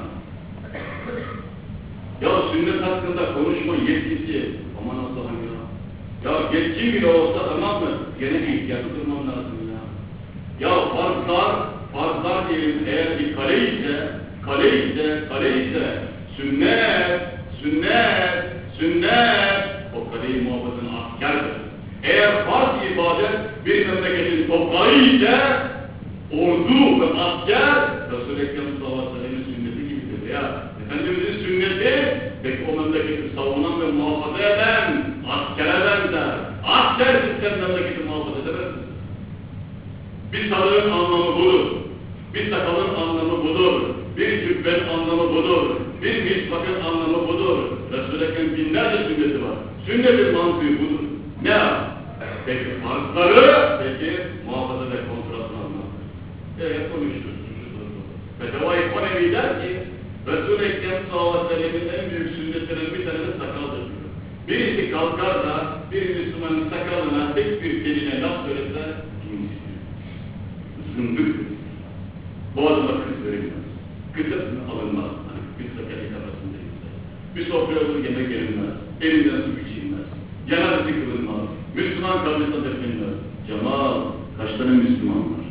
Ya sünnet hakkında konuşma yetkisi, aman Allah'ım ya. Ya yetkin bile olsa tamam mı? Gene ihtiyatı durmam lazım ya. Ya farzlar, farzlar diyelim eğer bir kale ise, kale ise, kale ise, sünnet, sünnet, sünnet, o kaleyi muhafazadan askerdir. Eğer farz ibadet bir memleketin toprağı ise, ordu ve asker, Resul-i Ekrem sallallahu aleyhi ve sellem'in sünneti gibidir ya. Efendimizin sünneti, peki o memleketi savunan ve muhafaza eden askere benzer. Asker sistem memleketi muhafaza edemez. Bir sarığın anlamı budur. Bir sakalın anlamı budur. Bir cübbenin anlamı budur. Bir misvakın anlamı budur. Resul-i Ekrem binlerce sünneti var. Sünnetin mantığı budur. Ne? Peki farzları, peki muhafaza ve kontrolünü anlamı. Evet konuşuyorsun. Feteva ekonomi der ki, Resul-i Ekrem sallallahu aleyhi ve sellem'in en büyük sünnetlerinden bir tanesi sakaldır diyor. Birisi kalkar da bir Müslümanın sakalına tek bir kelime laf söylese kimsiz. Zındık. Boğazına kız verilmez. Kısasını alınmaz. Hani kız sakali kafasındayız. Bir sofraya olur yemek yenilmez. Elinden su içilmez. Cenazesi kılınmaz. Müslüman kabrine defnedilmez. Cemal, kaç tane Müslüman var?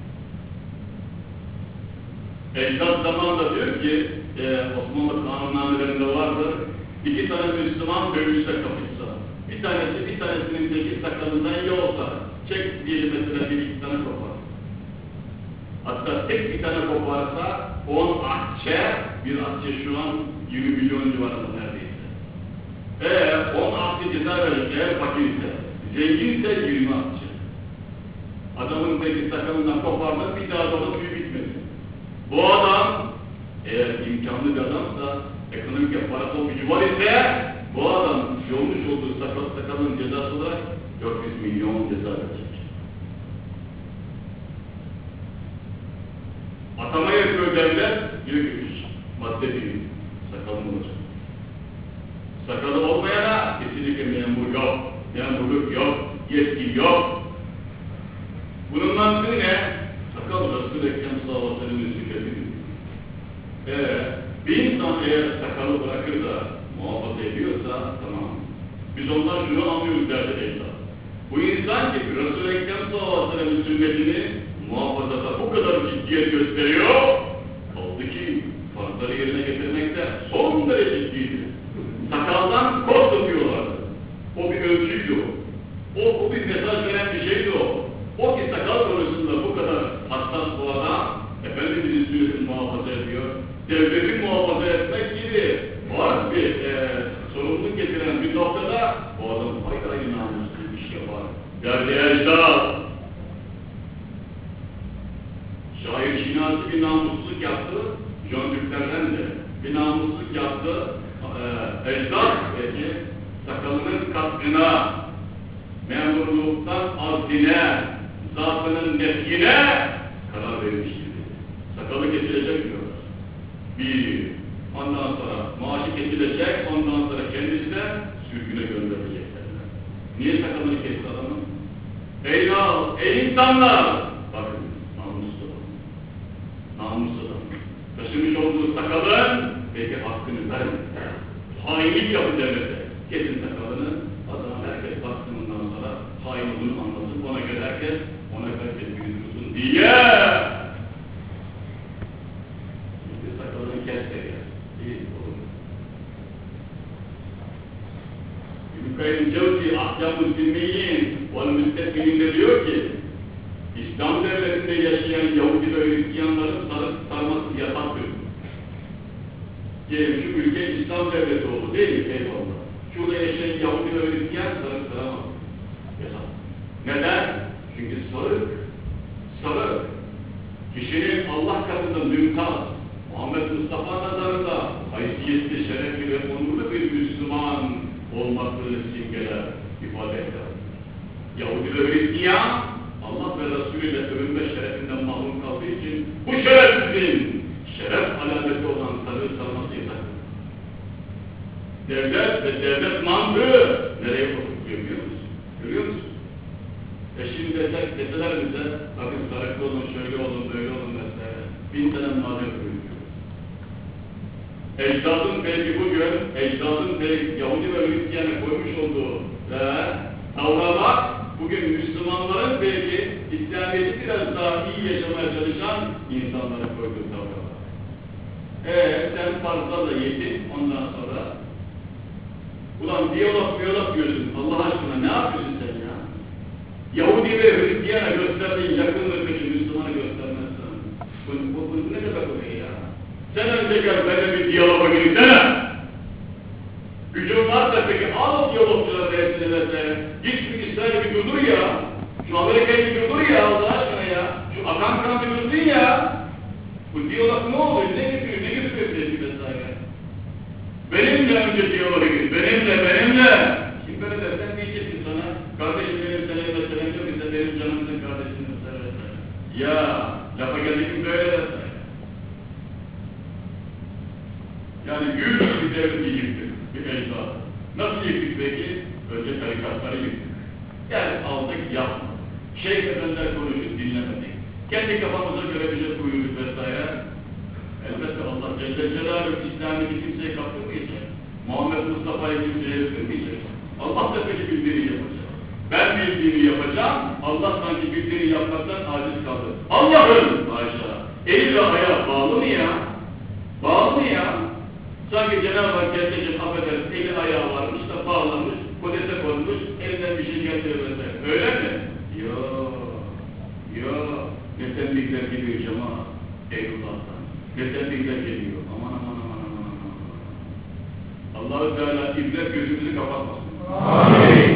Ecdat zamanında diyor ki, e, Osmanlı kanunnamelerinde vardır, iki tane Müslüman dövüşse kapışsa, bir tanesi bir tanesinin teki sakalından yolsa, çek diyelim mesela bir iki tane kopar. Hatta tek bir tane koparsa, on akçe, bir akçe şu an yirmi milyon civarında neredeyse. Eğer on akçe ceza verecek, eğer fakirse, zenginse yirmi akçe. Adamın peki sakalından koparmak bir daha da onun tüyü bitmedi. Bu adam, eğer imkanlı bir adamsa, ekonomik ve parasal gücü var ise, bu adam yolmuş olduğu sakal sakalın cezası olarak dört yüz milyon ceza verecek. Atama yapıyor devlet, diyor ki, maddi madde bir, sakalım olacak. Sakalı olmayana kesinlikle memur yok, memurluk yok, yetki yok. Bunun mantığı ne? Sakal Resul-i Ekrem sallallahu aleyhi ve sellem'in sünnetidir. Ee, bir insan eğer sakalı bırakır da muhafaza ediyorsa tamam. Biz ondan şunu anlıyoruz derdi Eyda. Bu insan ki Resul-i Ekrem sallallahu aleyhi ve sellem'in sünnetini muhafazada bu kadar ciddiyet gösteriyor. Kaldı ki farzları yerine getirmekte son derece ciddiydi. Sakaldan kod tutuyorlardı. O bir ölçüydü o. O, o bir mesaj veren bir şeydi o. O ki sakal konusunda bu kadar hassas bu adam, Efendimiz'in sünnetini muhafaza ediyor. Devleti muhafaza etmek gibi var bir e, sorumluluk getiren bir noktada bu adam hayra namuslu bir iş yapar. Derdi ecdat. Şair Şinasi bir namusluluk yaptı, Jönlüklerden de bir namusluluk yaptı. E, ecdat peki sakalının katkına, memurluktan azline, zatının nefkine karar vermiştir. Sakalı kesilecek diyor. Bir, ondan sonra maaşı kesilecek, ondan sonra kendisi de sürgüne gönderilecek derler. Niye sakalını kesti adamın? Ey nal, ey insanlar! Bakın, namuslu adam. Namuslu adam. Taşımış olduğu sakalın, peki hakkını vermedi. Hainlik yapı devlete. Kesin sakalını, adam herkes baksın ondan sonra hain olduğunu anlasın, ona göre herkes ona göre tedbiri tutsun diye. Şimdi sakalını kes de ya. İyi olur. İbn-i Cevzi Ahkâm-ı Zimmiyin onun müstekbilinde diyor ki İslam devletinde yaşayan Yahudi ve Hristiyanların sarıp sarması yasaktır. Diyelim şu ülke İslam devleti oldu değil mi? Eyvallah. Şurada yaşayan Yahudi ve Hristiyan sarıp saramaz. Yasak. Neden? Çünkü sarık, sarık kişinin Allah katında mümtaz, Muhammed Mustafa nazarında haysiyetli, şerefli ve onurlu bir Müslüman olmasını simgeler, ifade eder. Yahudi ve Hristiyan, Allah ve Resulü ile övünme şerefinden mahrum kaldığı için bu şerefsizin şeref alameti olan sarığı sarması yasaktır. Devlet ve devlet mantığı nereye oturtuyor biliyor musun? Görüyor musun? E şimdi desek, deseler bize, bakın sarıklı olun, şöyle olun, böyle olun vesaire. Bin sene madem koyuyor. Ecdadın belki bugün, ecdadın belki Yahudi ve Hristiyan'a koymuş olduğu ve davranmak, bugün Müslümanların belki İslamiyet'i biraz daha iyi yaşamaya çalışan insanlara koyduğu davranmak. Eee sen farzlarla yedin, ondan sonra ulan diyalog diyalog diyorsun, Allah aşkına ne yapıyorsun sen ya? Yahudi ve Hristiyan'a gösterdiğin yakınlığı peki Müslüman'a göstermezsen. Bu, bu, bu ne demek oluyor ya? Sen önce gel benimle bir diyaloga girsene. Gücün varsa peki al o diyalogçuları hepsini vesaire. Git şu İsrail'i bir durdur ya. Şu Amerika'yı bir durdur ya Allah aşkına ya. Şu akan kan bir durdur ya. Bu diyalog ne oluyor? Ne getiriyor? Ne getiriyor sesi vesaire? Benimle önce diyaloga gir. Benimle, benimle. Şimdi böyle dersen diyeceksin sana. Kardeşim benim seninle meselem yok. Sen benim canımsın kardeşim vesaire vesaire. Ya lafa geldik mi böyle vesaire. Yani yüz bir devleti yıktık. Bir ecdat. Nasıl yıktık peki? Önce tarikatları yıktık. Yani aldık yapmadık. Şeyh efendiler konuşup dinlemedik. Kendi kafamıza göre bize buyurduk vesaire. Elbette Allah Celle Celaluhu İslam'ı kimseye kaptırmayacak. Muhammed Mustafa'yı kimseye yaptırmayacak. Allah da peki bildiğini yapacak. Ben bildiğini yapacağım. Allah sanki bildiğini yapmaktan aciz kaldı. Allah'ın aşağı. El ve ayağı bağlı mı ya? Bağlı mı ya? Sanki Cenab-ı Hak gerçekten affedersin, eli ayağı varmış da bağlamış, kodese konmuş, elinden bir şey geldirilmesi. Öyle mi? Yok, yok. Ne tembihler geliyor cemaat, Eylullah'tan. Ne tembihler geliyor. Aman aman aman aman aman. Allah-u Teala ibret gözümüzü kapatmasın. Amin.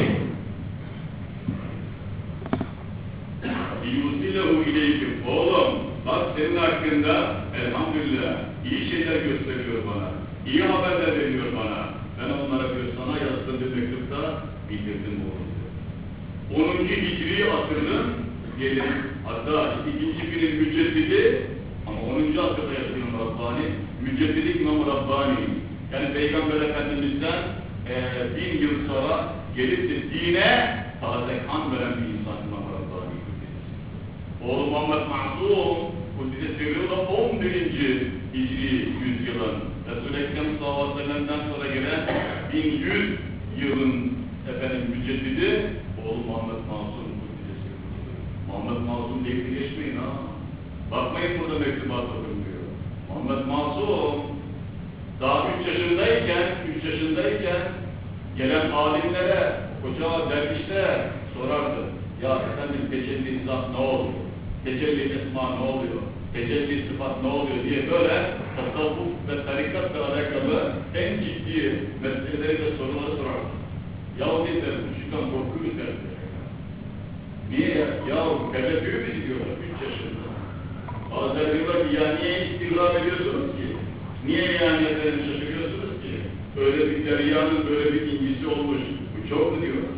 Yusilehu ileykim. Oğlum, bak senin hakkında elhamdülillah iyi şeyler gösteriyor bana. İyi haberler veriyor bana. Ben onlara diyor sana yazdığım bir mektupta bildirdim bu oğlum. onuncu Hicri asırının diyelim, hatta ikinci birin müceddidi ama onuncu asırda yazıyorum Rabbani, Müceddidi İmam Rabbani. Yani Peygamber Efendimiz'den e, bin yıl sonra gelip de dine taze kan veren bir insan İmam Rabbani. Oğlu Muhammed Masum, Kudüs'e söylüyor da on birinci Hicri yüzyılın, Resul-i Ekrem sallallahu aleyhi ve sellem'den sonra gelen bin yüz yılın efendim müceddidi, oğlu Muhammed Masum Kudüs'e söylüyor. Muhammed Masum deyip geçmeyin ha. Bakmayın burada mektubat okunmuyor. Muhammed Masum, daha üç yaşındayken, üç yaşındayken gelen alimlere, koca dervişlere sorardı. Ya efendim tecelli izah ne oluyor? Tecelli esma ne oluyor? Tecelli sıfat ne oluyor diye böyle tasavvuf ve tarikatla alakalı en ciddi meseleleri ve soruları sorardı. Yahu ne derim, şuradan korkuyoruz derdi. Niye ya? Yahu teveccühü mü gidiyorlar üç yaşında? Bazen diyorlar ki ya niye istigraf ediyorsunuz ki? Niye yani efendim şaşırıyorsunuz ki? Öyle bir deryanın böyle bir incisi olmuş. Bu çok mu diyorlar?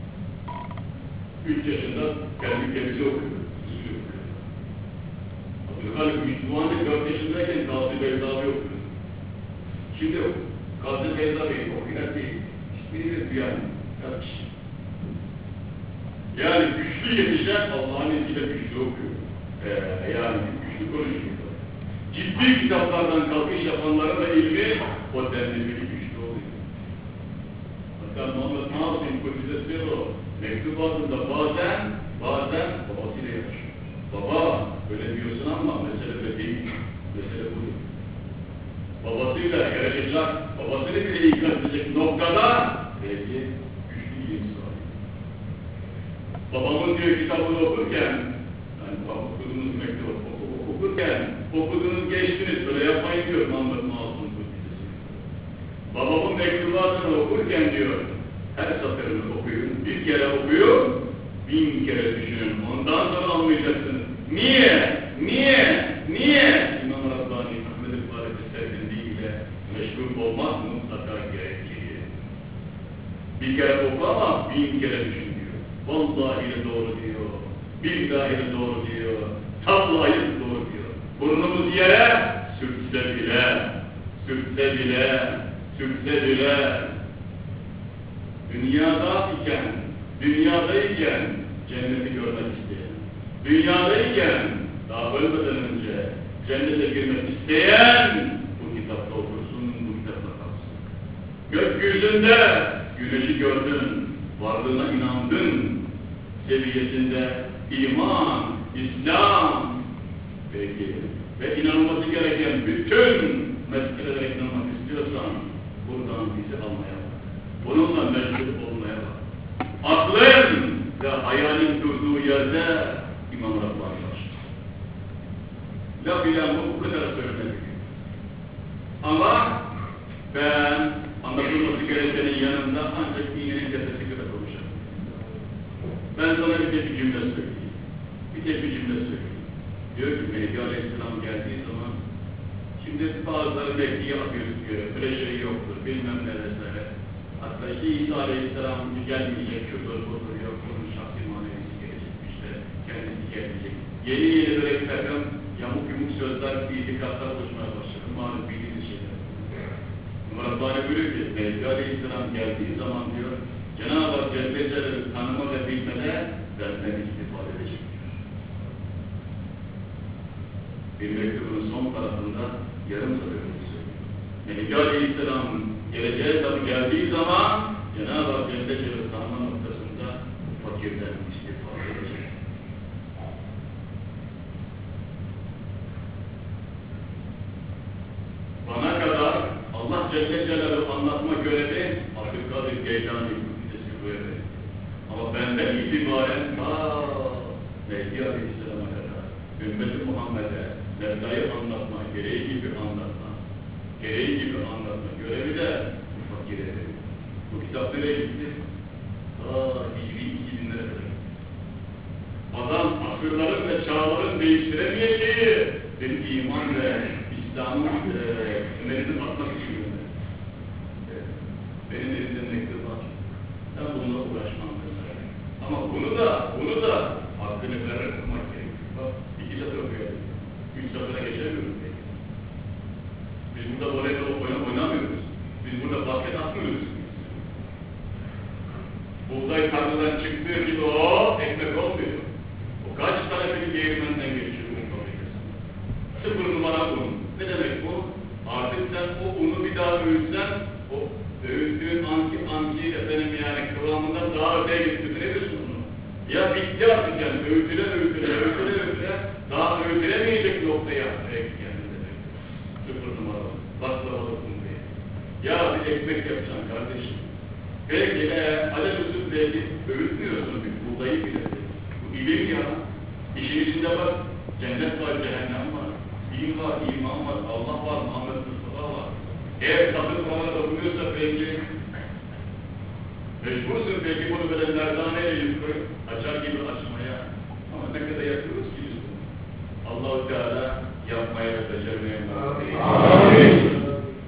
Üç yaşında kendi kendisi okuyor. Abdülhalik Müslüman'da dört yaşındayken Gazi Beyzavi okuyor. Şimdi yok. Gazi Beyzavi okuyan değil. İsmini de duyan. Yani güçlü yetişen Allah'ın izniyle güçlü okuyor. Ee, yani güçlü konuşuyor. Ciddi kitaplardan kalkış yapanların da ilmi o denli bir güçlü oluyor. Hatta Muhammed Masum Kudüs'e o mektubatında bazen bazen babasıyla yaşıyor. Baba öyle diyorsun ama mesele de değil. Mesele budur. Babasıyla yarışacak, babasını bile ikaz edecek noktada belki güçlü bir insan. Babamın diyor kitabını okurken, yani okuduğunuz mektubu okurken, okudunuz geçtiniz, böyle yapmayın diyor Muhammed Masum Kudüs'ü. Babamın mektubatını okurken diyor, her satırını okuyun, bir kere okuyun, bin kere düşünün, ondan sonra anlayacaksınız. Niye? Niye? Niye? İmam Rabbani, Ahmet-i Farisi sevdiğiyle meşgul olmak mutlaka gerekir. Bir kere oku ama bin kere düşün diyor. Vallahi de doğru diyor. Billahi de doğru diyor. Tallahi de doğru diyor. Burnumuz yere sürtse bile, sürtse bile, sürtse bile. Dünyada iken, dünyadayken cenneti görmek isteyen, dünyadayken daha ölmeden önce cennete girmek isteyen bu kitapta okursun, bu kitapta kalsın. Gökyüzünde güneşi gördün, varlığına inandın, seviyesinde iman, İslam peki ve inanılması gereken bütün meselelere inanmak istiyorsan buradan bizi almaya bak. Bununla meşgul olmaya bak. Aklın ve hayalin durduğu yerde İmam Rabbani var. Laf ilan bu kadar söylemek. Ama ben anlatılması gerekenin yanında ancak iğnenin tepesi kadar konuşurum. Ben sana bir tek bir cümle söyleyeyim. Bir tek bir cümle söyleyeyim. Diyor ki Mehdi Aleyhisselam geldiği zaman şimdi bazıları Mehdi'ye akıyor diyor. Öyle şey yoktur. Bilmem ne vesaire. Hatta işte İsa Aleyhisselam gelmeyecek. Şudur budur yok. Onun şahsi manevisi gelecek. İşte kendisi gelecek. Yeni yeni böyle bir takım yamuk yumuk sözler, itikatlar oluşmaya başladı. Malum bildiğiniz şeyler. Rabbani buyuruyor ki Mehdi Aleyhisselam geldiği zaman diyor Cenab-ı Hak Celle Celaluhu tanıma ve bilmede benden istifade edecek diyor. Bir mektubun son tarafında yarım satırını söylüyor. Mehdi Aleyhisselam geleceğe tabi geldiği zaman Cenab-ı Hak Celle Celaluhu tanıma noktasında fakirden istifade edecek. Bana kadar Allah Celle Celaluhu anlatma görevi Abdülkadir Geylani Kudüs'ü görevi. Ama benden itibaren ta Mehdi Aleyhisselam'a kadar Ümmet-i Muhammed'e Mevla'yı anlatma, gereği gibi anlatma, gereği gibi anlatma görevi de bu fakir evi. Bu kitap nereye gitti? Aa, Hicri iki binlere kadar. Adam asırların ve çağların değiştiremeyeceği bir iman ve İslam'ın temelini atmak için gönderdi. Evet. Benim elimde mektup var. Ben bununla uğraşmam mesela. Ama bunu da, bunu da hakkını vererek okumak gerekiyor. Bak, iki satır okuyalım. Üç satıra geçemiyorum peki. burada voleybol oynamıyoruz. Biz burada basket atmıyoruz. Buğday tarladan çıktığı gibi o ekmek olmuyor. O kaç tane bir değirmenden geçiyor un fabrikası. Sıfır numara un. Ne demek bu? Artık sen o unu bir daha öğütsen, o öğüttüğün anki anki efendim yani kıvamından daha öteye götürebilirsin bunu. Ya bitti artık yani öğütüle öğütüle öğütüle öğütüle daha öğütülemeyecek noktaya kendine demek. Sıfır numara. Baklavalık un diye. Ya bir ekmek yapacaksın kardeşim. Belki eğer alakasız belki öğütmüyorsun bir buğdayı bile. Bu ilim ya. İşin içinde bak, cennet var, cehennem var. İlim var, iman var, Allah var, Muhammed Mustafa var. Eğer satın falan dokunuyorsa belki mecbursun belki bunu böyle merdaneyle yukarı açar gibi açmaya. Ama ne kadar yapıyoruz ki biz bunu? Allah-u Teala yapmaya ve becermeye nasip eylesin.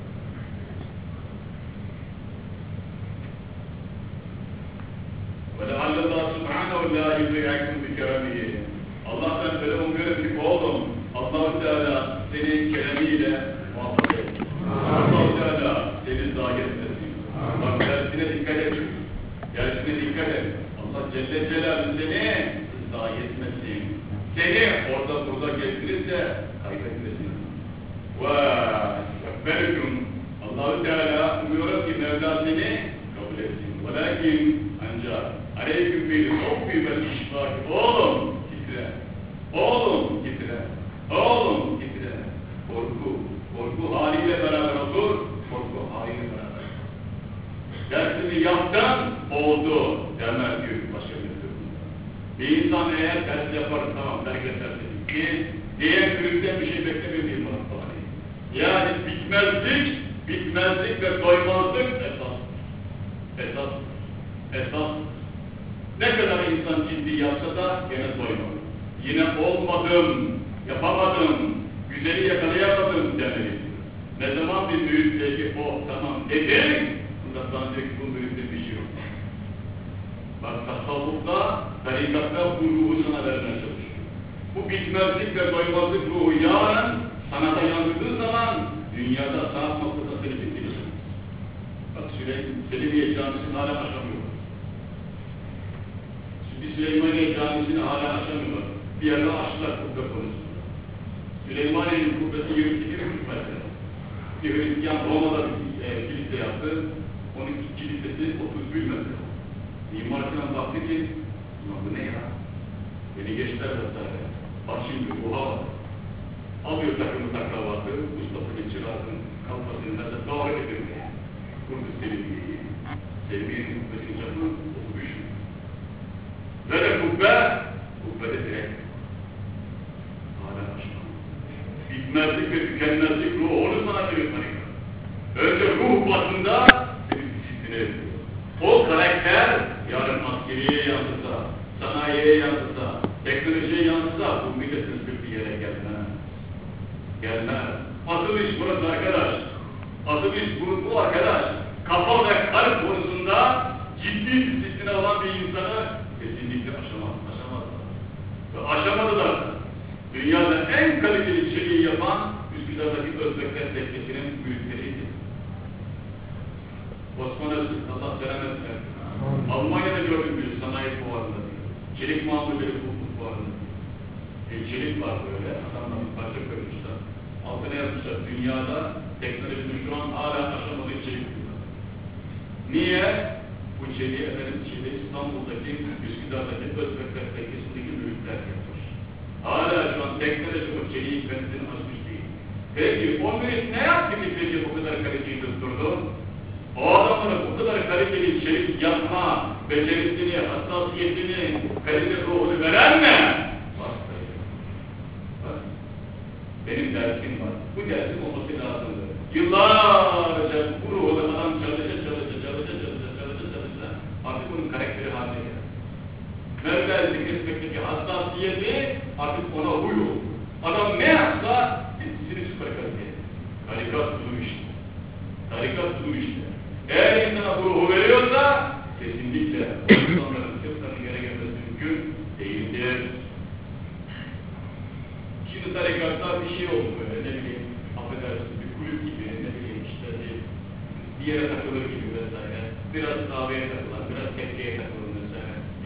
وَلَعَلَّ اللّٰهُ سُبْحَانَهُ لَا يُضِيعَكُمْ بِكَرَمِهِ. Allah'tan böyle umuyorum ki oğlum, Allah-u Teala senin keremiyle muhafaza etsin. Allah-u Teala seni zahir etsin. Bak dersine dikkat et. Dersine dikkat et. Allah Celle Celaluhu seni zahir etmesin. Seni orada burada getirir de kaybetmesin. وَاَكْبَرِكُمْ Allah-u Teala umuyorum ki Mevla seni kabul etsin. وَلَكِنْ ancak aleyküm bil hubbi vel işbak. Oğlum titre. Oğlum titre. Oğlum titre. Korku. Korku haliyle beraber otur. Korku haliyle beraber. Dersini yaptan oldu demez diyor başka bir durumda. Bir insan eğer ders yapar tamam bereket dersi ki diğer üründen bir şey beklemiyor bir insan falan. Yani bitmezlik, bitmezlik ve doymazlık esas. Esas. Esas. Ne kadar insan ciddi yapsa da gene doymadı. Yine olmadım, yapamadım, güzeli yakalayamadım demeli. Ne zaman bir büyük belki o tamam dedi, bunda sanacak ki bu büyükte bir şey yok. Bak tasavvufta, tarikatta bu ruhu sana vermeye çalışıyor. Bu bitmezlik ve doymazlık ruhu yarın sana da yansıdığı zaman dünyada sanat noktasını bitirir. Bak Selimiye Camisi'ni hala aşamıyor. Bir Süleymaniye Camisi'ni hala aşamıyor. Bir yerde aştılar kubbe konusunda. Süleymaniye'nin kubbesi yirmi iki buçuk metre. Bir Hristiyan Roma'da bir e, kilise yaptı. Onun kilisesi otuz bir metre. Mimar Sinan baktı ki, bu ne ya? Beni geçtiler vesaire. Bak şimdi ruha bak. Alıyor takımı taklavatı, Mustafa Geçirar'ın kalfasını da doğru getirmeye. Kurdu Selimiye'yi. Selimiye'nin kubbesini yaptı, otuz üç. Böyle kubbe, kubbede direkt. Hala aşkım. Bitmezlik ve tükenmezlik ruhu, onu sana çevir tarika. Önce ruh batında seni disipline ediyor. O karakter yarın askeriye yansısa, sanayiye yansısa, teknolojiye yansısa bu milletin bir yere gelmez. Gelmez. Asıl iş burası arkadaş. Asıl iş bu, bu arkadaş. Kafa ve kalp konusunda ciddi disipline olan bir insanı kesinlikle aşamaz. Aşamaz. Ve aşamadılar. Dünyada en kaliteli çeliği yapan Üsküdar'daki Özbekler Tekkesi'nin büyükleriydi. Osman Özbek, Allah selamet versin. Almanya'da gördüm bir sanayi fuarında. Çelik mamulleri hukuk fuarında. E, çelik var böyle, adamlar bir parça koymuşlar. Altına yazmışlar, dünyada teknolojinin şu an hala aşamadığı çelik var. Niye? Bu çeliği efendim şimdi İstanbul'daki, Üsküdar'daki Özbekler Tekkesi'ndeki büyükler yapmış. Hala şu an teknoloji o çeliğin kendisini açmış değil. Peki o mürit ne yaptı ki peki bu kadar kaliteyi tutturdu? O adamların bu kadar kaliteli çelik yapma becerisini, hassasiyetini, kalite ruhunu veren mi? Bak, bak. Benim dersim var. Bu dersim olması lazımdı. Yıllarca bu ruhunu adam çalışa çalışa çalışa çalışa çalışa çalışa artık bunun karakteri haline gelir. Mevla zikretmekteki hassasiyeti artık ona huy olur. Adam ne yapsa hepsini süper kalite. Tarikat budur işte. Tarikat budur işte. Eğer insana bu ruhu veriyorsa kesinlikle insanların sırtlarını yere gelmesi mümkün değildir. Şimdi tarikatlar bir şey oldu böyle ne bileyim affedersiniz bir kulüp gibi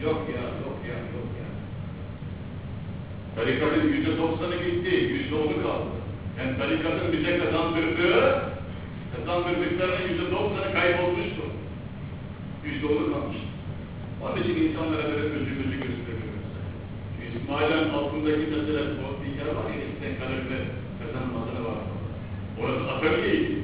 Yok ya, yok ya, yok ya. Tarikatın yüzde doksanı gitti, yüzde onu kaldı. Yani tarikatın bize kazandırdığı, kazandırdıklarının yüzde doksanı kaybolmuştu. Yüzde onu kalmıştı. Onun için insanlara böyle özümüzü gösteriyoruz. İsmail'in altındaki mesela o bir yer var ya, eskiden kalorifler kazanmasını var. Orası atölyeydi.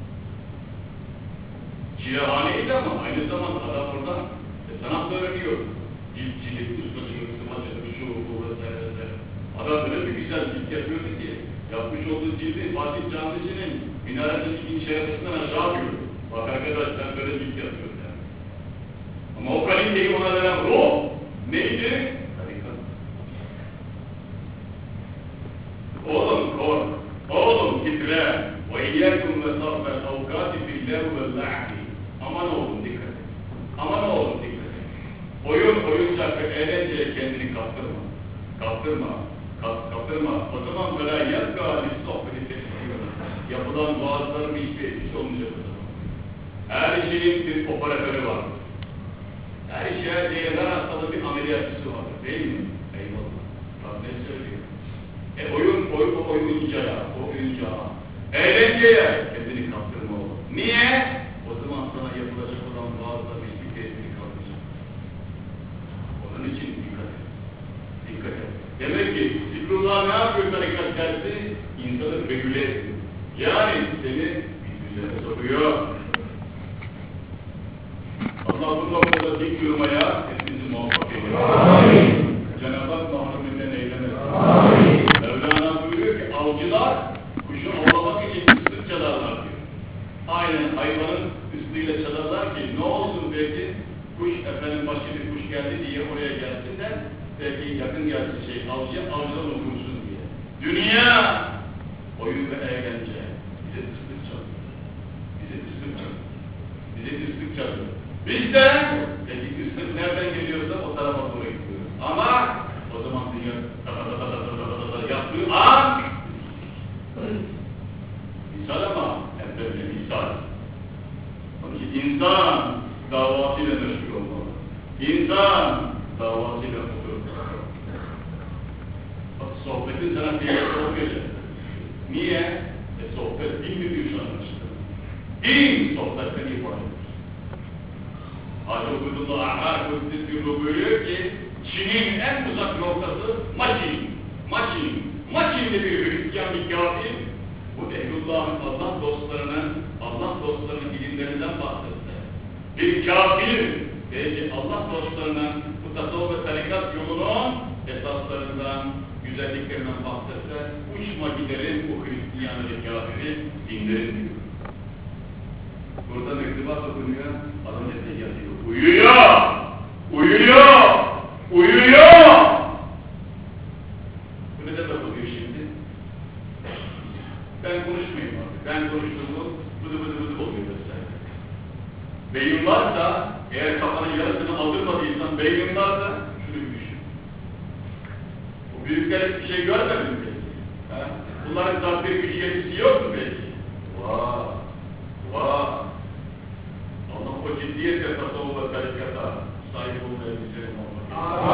Cilahaneydi ama aynı zamanda adam orada e, sanat öğreniyor. Cilt, cilit, ustacılık, sıvacılık, şu, bu vesaire vesaire. Adam böyle bir güzel cilt yapıyordu ki, yapmış olduğu cildi Fatih Camisi'nin minaresinin ikinci yarısından aşağı atıyor. Bak arkadaş ben böyle cilt yapıyorum yani. Ama o kaliteyi ona veren ruh neydi? Tarikat. Oğlum kork, oğlum titre, ve iyyâkum ve sarfel avkâti fillâhu ve la'ni. Aman oğlum dikkat et. Aman oğlum dikkat et. Oyun, oyuncak ve eğlenceye kendini kaptırma. Kaptırma. Kap, kaptırma. O zaman böyle yapka halis sohbeti teşkiyor. Yapılan vaazların hiçbir etkisi olmayacak o zaman. Her şeyin bir operatörü var. Her şeye değerler hastalığı bir ameliyatçısı var. Değil mi? Eyvallah. Bak ne söylüyor? E oyun, oyun, o oyuncağa, o oyuncağa. Eğlenceye kendini kaptırma oğlum. Niye? O zaman sana yapılacak olan vaazların hiçbir tesiri kalmayacak. Onun için dikkat et. Dikkat et. Demek ki zikrullah ne yapıyor tarikat dersi? İnsanı regüle ediyor. Yani seni bir düzene sokuyor. Allah bu noktada dik durmaya hepimizi muvaffak eylesin. Cenab-ı Hak mahruminden eylemesin. Mevlana buyuruyor ki avcılar kuşu avlamak için ıslık çalarlar diyor. Aynen hayvanın üstüyle çalarlar ki ne olsun belki kuş efendim başka bir kuş geldi diye oraya gelsin de belki yakın gelsin şey avcıya avcıdan okursun diye. Dünya oyun ve eğlence bize ıslık çalıyor. Bize ıslık çalıyor. Bize ıslık çalıyor. Biz de peki ıslık nereden geliyorsa o tarafa doğru gidiyoruz. Ama o zaman dünya yaptığı an misal ama elbette misal. Onun için insan davasıyla meşgul olmalı. İnsan davasıyla oturmalı. Bak sohbetin sana tehlikeli olmayacak. Niye? E sohbet din bir şu anlaşılır. Din sohbetten ibaret. Hacı Ukudullah Ahar Kudüs'ü buyuruyor ki Çin'in en uzak noktası Maçin. Maçin. Maçin'de bir Hristiyan bir kafir bu Ehlullah'ın Allah dostlarının Allah dostlarının ilimlerinden bahsetti. Bir kafir belki Allah dostlarının bu tasavvuf ve tarikat yolunun esaslarından, güzelliklerinden bahsetse uçma giderin bu Hristiyanı ve kafiri dinlerin diyor. Burada mektubat okunuyor, adam nefes yatıyor. Uyuyor! Uyuyor! Uyuyor! Bu ne demek oluyor şimdi? Ben konuşmayayım artık. Ben konuştuğumu bıdı bıdı bıdı oluyor vesaire. Beyin varsa, eğer kafanın yarısını aldırmadıysan beyin varsa şunu düşün. Bu büyükler hiçbir şey görmedi mi peki? Ha? Bunların takdir gücü yetisi yok mu peki? Vaa! Vaa! Allah o ciddiyetle tasavvuf ve tarikata sahip olmayı bize olmak.